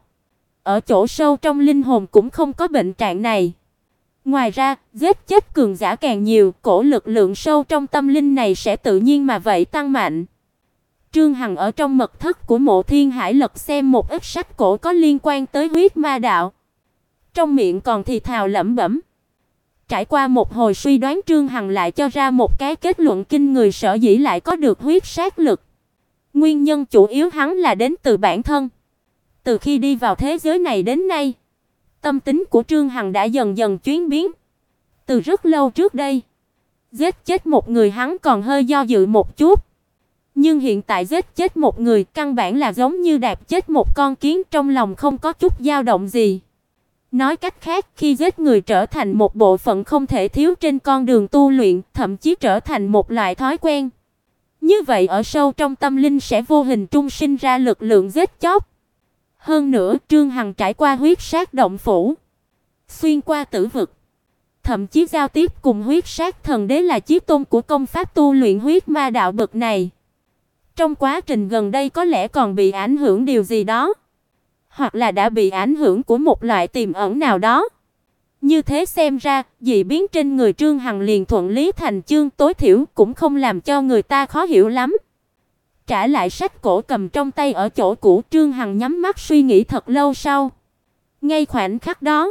ở chỗ sâu trong linh hồn cũng không có bệnh trạng này. Ngoài ra, giết chết cường giả càng nhiều, cổ lực lượng sâu trong tâm linh này sẽ tự nhiên mà vậy tăng mạnh. Trương Hằng ở trong mật thất của Mộ Thiên Hải lật xem một ít sách cổ có liên quan tới huyết ma đạo, trong miệng còn thì thào lẩm bẩm. Trải qua một hồi suy đoán, Trương Hằng lại cho ra một cái kết luận kinh người: sở dĩ lại có được huyết sát lực, nguyên nhân chủ yếu hắn là đến từ bản thân. Từ khi đi vào thế giới này đến nay, tâm tính của Trương Hằng đã dần dần chuyển biến. Từ rất lâu trước đây, giết chết một người hắn còn hơi do dự một chút, nhưng hiện tại giết chết một người căn bản là giống như đạp chết một con kiến, trong lòng không có chút dao động gì. Nói cách khác, khi giết người trở thành một bộ phận không thể thiếu trên con đường tu luyện, thậm chí trở thành một loại thói quen. Như vậy ở sâu trong tâm linh sẽ vô hình trung sinh ra lực lượng giết chóc. Hơn nữa, Trương Hằng trải qua huyết sát động phủ, xuyên qua tử vực, thậm chí giao tiếp cùng huyết sát thần đế là chí tôn của công pháp tu luyện huyết ma đạo bậc này. Trong quá trình gần đây có lẽ còn bị ảnh hưởng điều gì đó, hoặc là đã bị ảnh hưởng của một loại tiềm ẩn nào đó. Như thế xem ra, dị biến trên người Trương Hằng liền thuận lý thành chương, tối thiểu cũng không làm cho người ta khó hiểu lắm. Trả lại sách cổ cầm trong tay ở chỗ cũ, Trương Hằng nhắm mắt suy nghĩ thật lâu sau. Ngay khoảnh khắc đó,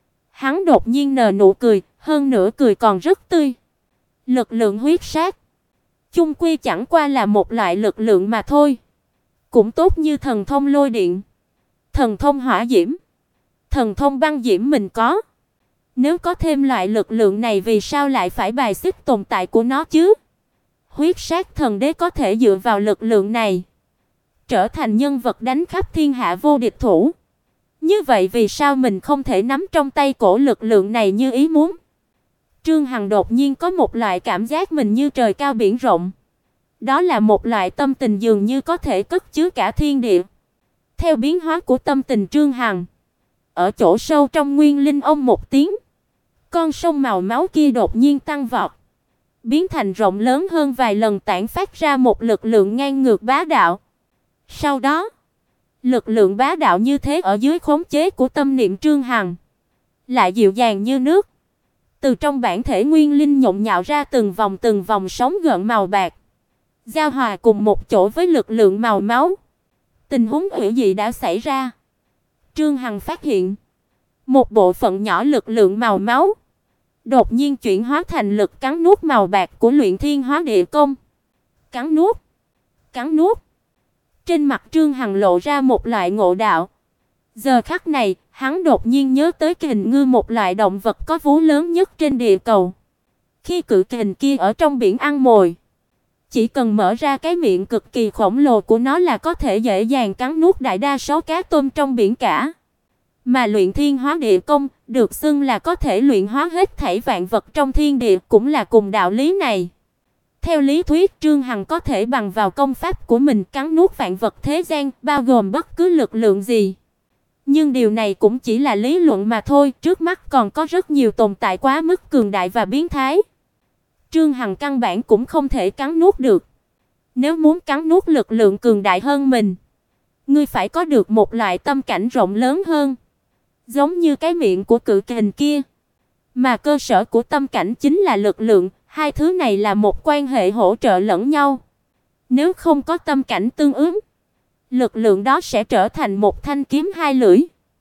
hắn đột nhiên nở nụ cười, hơn nữa cười còn rất tươi. Lực lượng huyết sát, chung quy chẳng qua là một loại lực lượng mà thôi. Cũng tốt như thần thông lôi điện, thần thông hỏa diễm, thần thông băng diễm mình có. Nếu có thêm loại lực lượng này, vì sao lại phải bài xích tồn tại của nó chứ? Huyết sát thần đế có thể dựa vào lực lượng này trở thành nhân vật đánh khắp thiên hạ vô địch thủ. Như vậy vì sao mình không thể nắm trong tay cổ lực lượng này như ý muốn? Trương Hằng đột nhiên có một loại cảm giác mình như trời cao biển rộng. Đó là một loại tâm tình dường như có thể cất chứa cả thiên địa. Theo biến hóa của tâm tình Trương Hằng, ở chỗ sâu trong Nguyên Linh ông một tiếng, con sông màu máu kia đột nhiên tăng vọt, biến thành rộng lớn hơn vài lần, tản phát ra một lực lượng ngang ngược bá đạo. Sau đó, lực lượng bá đạo như thế ở dưới khống chế của tâm niệm Trương Hằng, lại dịu dàng như nước. Từ trong bản thể Nguyên Linh nhộn nhạo ra từng vòng sóng gợn màu bạc, giao hòa cùng một chỗ với lực lượng màu máu. Tình huống hủy dị đã xảy ra. Trương Hằng phát hiện, một bộ phận nhỏ lực lượng màu máu đột nhiên chuyển hóa thành lực cắn nuốt màu bạc của Luyện Thiên Hóa Địa Công. Cắn nuốt, cắn nuốt. Trên mặt Trương Hằng lộ ra một loại ngộ đạo. Giờ khắc này, hắn đột nhiên nhớ tới kình ngư, một loại động vật có vú lớn nhất trên địa cầu. Khi cự kình kia ở trong biển ăn mồi, chỉ cần mở ra cái miệng cực kỳ khổng lồ của nó là có thể dễ dàng cắn nuốt đại đa số cá tôm trong biển cả. Mà Luyện Thiên Hóa Địa Công được xưng là có thể luyện hóa hết thảy vạn vật trong thiên địa, cũng là cùng đạo lý này. Theo lý thuyết, Trương Hằng có thể bằng vào công pháp của mình cắn nuốt vạn vật thế gian, bao gồm bất cứ lực lượng gì. Nhưng điều này cũng chỉ là lý luận mà thôi, trước mắt còn có rất nhiều tồn tại quá mức cường đại và biến thái. Trương Hằng căn bản cũng không thể cắn nuốt được. Nếu muốn cắn nuốt lực lượng cường đại hơn mình, ngươi phải có được một loại tâm cảnh rộng lớn hơn, giống như cái miệng của cự kình kia. Mà cơ sở của tâm cảnh chính là lực lượng, hai thứ này là một quan hệ hỗ trợ lẫn nhau. Nếu không có tâm cảnh tương ứng, lực lượng đó sẽ trở thành một thanh kiếm hai lưỡi,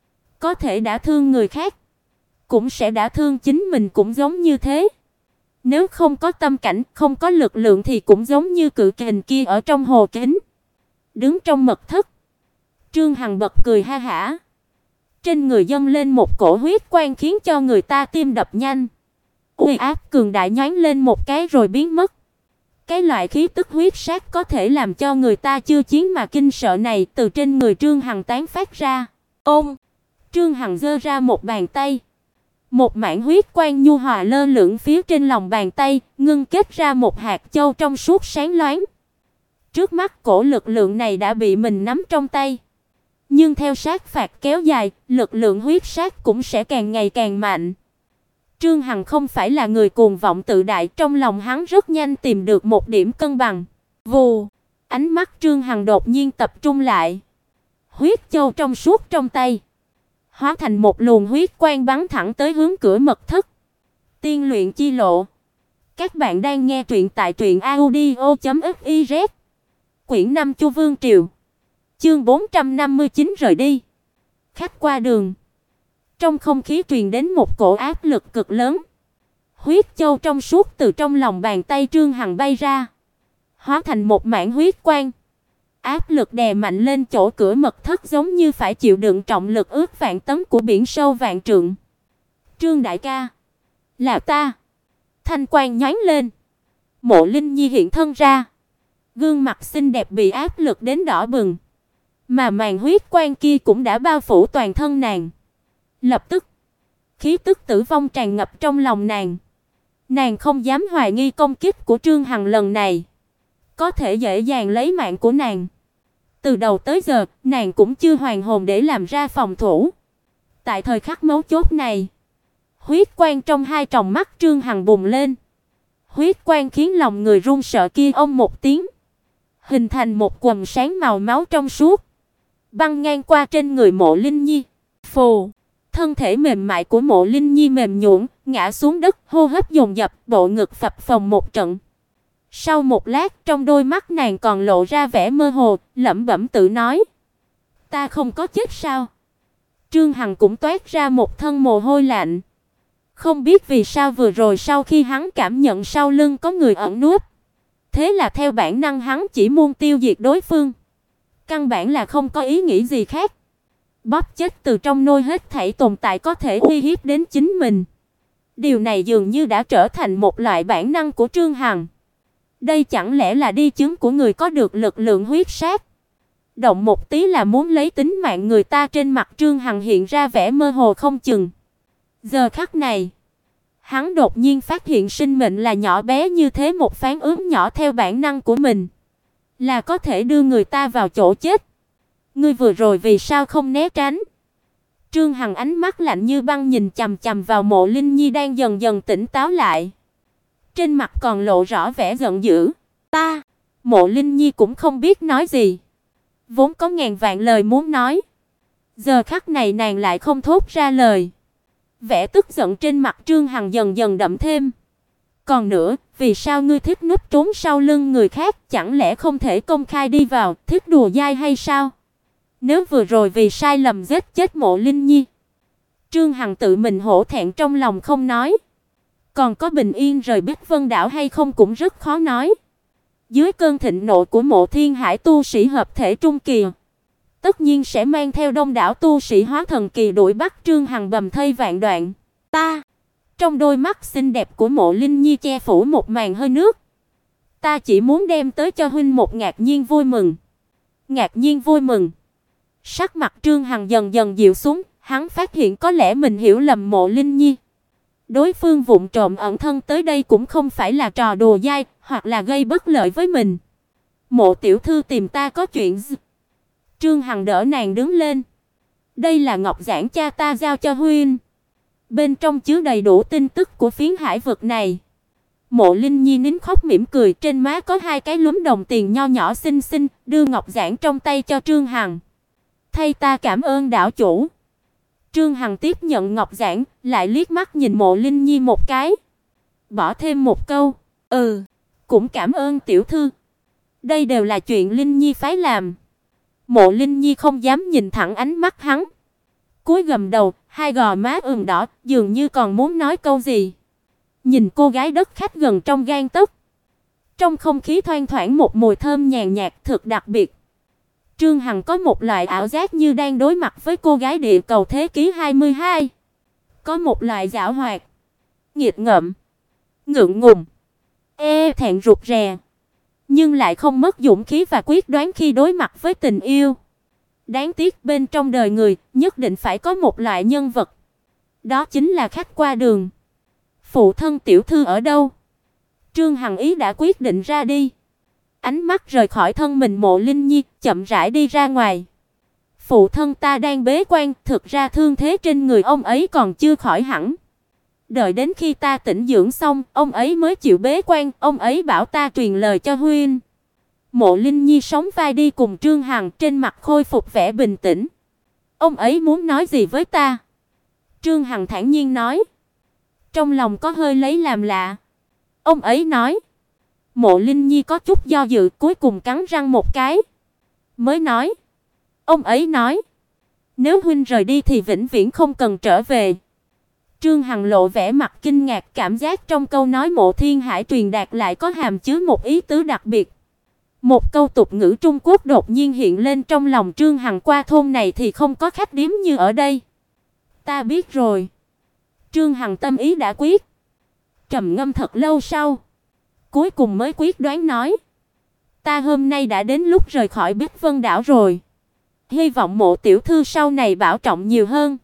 có thể đả thương người khác, cũng sẽ đả thương chính mình, cũng giống như thế. Nếu không có tâm cảnh, không có lực lượng thì cũng giống như cự kình kia ở trong hồ kính. Đứng trong mật thất, Trương Hằng bật cười ha hả. Trên người dâng lên một cổ huyết quang khiến cho người ta tim đập nhanh. Uy áp cường đại nhoáng lên một cái rồi biến mất. Cái loại khí tức huyết sát có thể làm cho người ta chưa chiến mà kinh sợ này từ trên người Trương Hằng tán phát ra. Ôm! Trương Hằng giơ ra một bàn tay. Một mảng huyết quang nhu hòa lơ lửng phía trên lòng bàn tay, ngưng kết ra một hạt châu trong suốt sáng loáng. Trước mắt cổ lực lượng này đã bị mình nắm trong tay. Nhưng theo sát phạt kéo dài, lực lượng huyết sát cũng sẽ càng ngày càng mạnh. Trương Hằng không phải là người cuồng vọng tự đại, trong lòng hắn rất nhanh tìm được một điểm cân bằng. Vù, ánh mắt Trương Hằng đột nhiên tập trung lại. Huyết châu trong suốt trong tay hóa thành một luồng huyết quang bắn thẳng tới hướng cửa mật thất. Tiên luyện chi lộ. Các bạn đang nghe truyện tại truyệnaudio.fiz. Quyển 5 Chu Vương Triều. Chương 459 rời đi. Khách qua đường. Trong không khí truyền đến một cổ áp lực cực lớn. Huyết châu trong suốt từ trong lòng bàn tay Trương Hằng bay ra, hóa thành một mảng huyết quang. Áp lực đè mạnh lên chỗ cửa mật thất, giống như phải chịu đựng trọng lực ước vạn tấn của biển sâu vạn trượng. Trương đại ca, là ta. Thanh quang nhoáng lên. Mộ Linh Nhi hiện thân ra. Gương mặt xinh đẹp bị áp lực đến đỏ bừng, mà màn huyết quang kia cũng đã bao phủ toàn thân nàng. Lập tức, khí tức tử vong tràn ngập trong lòng nàng. Nàng không dám hoài nghi công kích của Trương Hằng lần này có thể dễ dàng lấy mạng của nàng. Từ đầu tới giờ, nàng cũng chưa hoàn hồn để làm ra phòng thủ. Tại thời khắc mấu chốt này, huyết quang trong hai tròng mắt Trương Hằng bùng lên. Huyết quang khiến lòng người run sợ kia ông một tiếng, hình thành một quầng sáng màu máu trong suốt, băng ngang qua trên người Mộ Linh Nhi. Phù, thân thể mềm mại của Mộ Linh Nhi mềm nhũn, ngã xuống đất, hô hấp dồn dập, bộ ngực phập phồng một trận. Sau một lát, trong đôi mắt nàng còn lộ ra vẻ mơ hồ, lẩm bẩm tự nói: "Ta không có chết sao?" Trương Hằng cũng toát ra một thân mồ hôi lạnh. Không biết vì sao vừa rồi sau khi hắn cảm nhận sau lưng có người ẩn núp, thế là theo bản năng hắn chỉ muốn tiêu diệt đối phương, căn bản là không có ý nghĩ gì khác. Bóp chết từ trong nôi hết thảy tồn tại có thể uy hiếp đến chính mình. Điều này dường như đã trở thành một loại bản năng của Trương Hằng. Đây chẳng lẽ là đi chứng của người có được lực lượng huyết sát? Động một tí là muốn lấy tính mạng người ta. Trên mặt Trương Hằng hiện ra vẻ mơ hồ không chừng. Giờ khắc này, hắn đột nhiên phát hiện sinh mệnh là nhỏ bé như thế, một phán ứng nhỏ theo bản năng của mình là có thể đưa người ta vào chỗ chết. Ngươi vừa rồi vì sao không né tránh? Trương Hằng ánh mắt lạnh như băng nhìn chằm chằm vào Mộ Linh Nhi đang dần dần tỉnh táo lại. Trên mặt còn lộ rõ vẻ giận dữ. Ta, Mộ Linh Nhi cũng không biết nói gì. Vốn có ngàn vạn lời muốn nói, giờ khắc này nàng lại không thốt ra lời. Vẻ tức giận trên mặt Trương Hằng dần dần đậm thêm. Còn nữa, vì sao ngươi thích núp trốn sau lưng người khác, chẳng lẽ không thể công khai đi vào, thích đùa dai hay sao? Nếu vừa rồi vì sai lầm giết chết Mộ Linh Nhi, Trương Hằng tự mình hổ thẹn trong lòng không nói, còn có bình yên rời Bích Vân đảo hay không cũng rất khó nói. Dưới cơn thịnh nộ của Mộ Thiên Hải tu sĩ hợp thể trung kỳ, tất nhiên sẽ mang theo đông đảo tu sĩ hóa thần kỳ đuổi bắt Trương Hằng bầm thây vạn đoạn. Trong đôi mắt xinh đẹp của Mộ Linh Nhi che phủ một màn hơi nước. Ta chỉ muốn đem tới cho huynh một ngạc nhiên vui mừng. Ngạc nhiên vui mừng. Sắc mặt Trương Hằng dần dần dịu xuống, hắn phát hiện có lẽ mình hiểu lầm Mộ Linh Nhi. Đối phương vụng trộm ẩn thân tới đây cũng không phải là trò đùa dai, hoặc là gây bất lợi với mình. Mộ tiểu thư tìm ta có chuyện gì? Trương Hằng đỡ nàng đứng lên. Đây là ngọc giản cha ta giao cho huynh. Bên trong chứa đầy đủ tin tức của phiến hải vực này. Mộ Linh Nhi nín khóc mỉm cười, trên má có hai cái lúm đồng tiền nho nhỏ xinh xinh, đưa ngọc giản trong tay cho Trương Hằng. Thay ta cảm ơn đảo chủ. Trương Hằng tiếp nhận ngọc giản, lại liếc mắt nhìn Mộ Linh Nhi một cái. Bỏ thêm một câu, cũng cảm ơn tiểu thư. Đây đều là chuyện Linh Nhi phái làm. Mộ Linh Nhi không dám nhìn thẳng ánh mắt hắn. Cúi gầm đầu, hai gò má ửng đỏ, dường như còn muốn nói câu gì. Nhìn cô gái đất khách gần trong gang tấc. Trong không khí thoang thoảng một mùi thơm nhàn nhạt thực đặc biệt. Trương Hằng có một loại ảo giác như đang đối mặt với cô gái địa cầu thế kỷ 22. Có một loại giảo hoạt, nghiệt ngợm, ngượng ngùng, thẹn rụt rè, nhưng lại không mất dũng khí và quyết đoán khi đối mặt với tình yêu. Đáng tiếc bên trong đời người nhất định phải có một loại nhân vật. Đó chính là khách qua đường. Phụ thân tiểu thư ở đâu? Trương Hằng ý đã quyết định ra đi. Ánh mắt rời khỏi thân mình Mộ Linh Nhi, chậm rãi đi ra ngoài. Phụ thân ta đang bế quan, thực ra thương thế trên người ông ấy còn chưa khỏi hẳn. Đợi đến khi ta tĩnh dưỡng xong, ông ấy mới chịu bế quan, ông ấy bảo ta truyền lời cho huynh. Mộ Linh Nhi sóng vai đi cùng Trương Hằng, trên mặt khôi phục vẻ bình tĩnh. Ông ấy muốn nói gì với ta? Trương Hằng thản nhiên nói. Trong lòng có hơi lấy làm lạ. Ông ấy nói. Mộ Linh Nhi có chút do dự, cuối cùng cắn răng một cái. Mới nói. Ông ấy nói. Nếu huynh rời đi thì vĩnh viễn không cần trở về. Trương Hằng lộ vẻ mặt kinh ngạc, cảm giác trong câu nói Mộ Thiên Hải truyền đạt lại có hàm chứa một ý tứ đặc biệt. Một câu tục ngữ Trung Quốc đột nhiên hiện lên trong lòng Trương Hằng, qua thôn này thì không có khách điếm như ở đây. Ta biết rồi. Trương Hằng tâm ý đã quyết. Trầm ngâm thật lâu sau, cuối cùng mới quyết đoán nói. Ta hôm nay đã đến lúc rời khỏi Bích Vân đảo rồi. Hy vọng Mộ tiểu thư sau này bảo trọng nhiều hơn.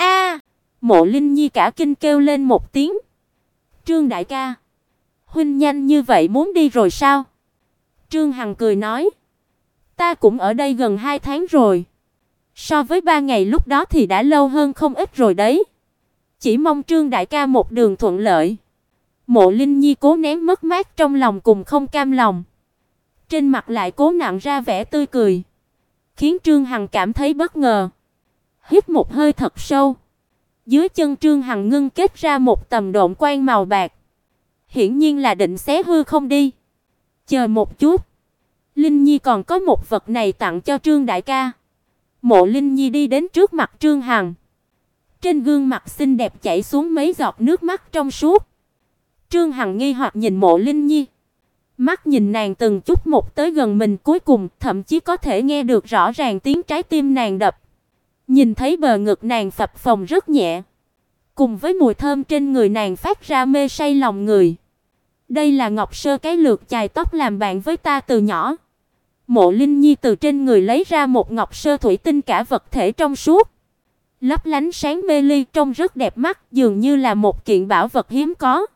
Mộ Linh Nhi cả kinh kêu lên một tiếng. Trương đại ca, huynh nhanh như vậy muốn đi rồi sao? Trương Hằng cười nói. Ta cũng ở đây gần 2 tháng rồi. So với 3 ngày lúc đó thì đã lâu hơn không ít rồi đấy. Chỉ mong Trương đại ca một đường thuận lợi. Mộ Linh Nhi cố nén mất mát trong lòng cùng không cam lòng. Trên mặt lại cố nặn ra vẻ tươi cười, khiến Trương Hằng cảm thấy bất ngờ. Hít một hơi thật sâu. Dưới chân Trương Hằng ngưng kết ra một tầm độn quang màu bạc. Hiển nhiên là định xé hư không đi. Chờ một chút, Linh Nhi còn có một vật này tặng cho Trương đại ca. Mộ Linh Nhi đi đến trước mặt Trương Hằng. Trên gương mặt xinh đẹp chảy xuống mấy giọt nước mắt trong suốt. Trương Hằng nghi hoặc nhìn Mộ Linh Nhi. Mắt nhìn nàng từng chút một tới gần mình, cuối cùng thậm chí có thể nghe được rõ ràng tiếng trái tim nàng đập. Nhìn thấy bờ ngực nàng phập phồng rất nhẹ, cùng với mùi thơm trên người nàng phát ra mê say lòng người. Đây là Ngọc Sơ cái lược chài tóc làm bạn với ta từ nhỏ. Mộ Linh Nhi từ trên người lấy ra một Ngọc Sơ thủy tinh cả vật thể trong suốt, lấp lánh sáng mê ly, trông rất đẹp mắt, dường như là một kiện bảo vật hiếm có.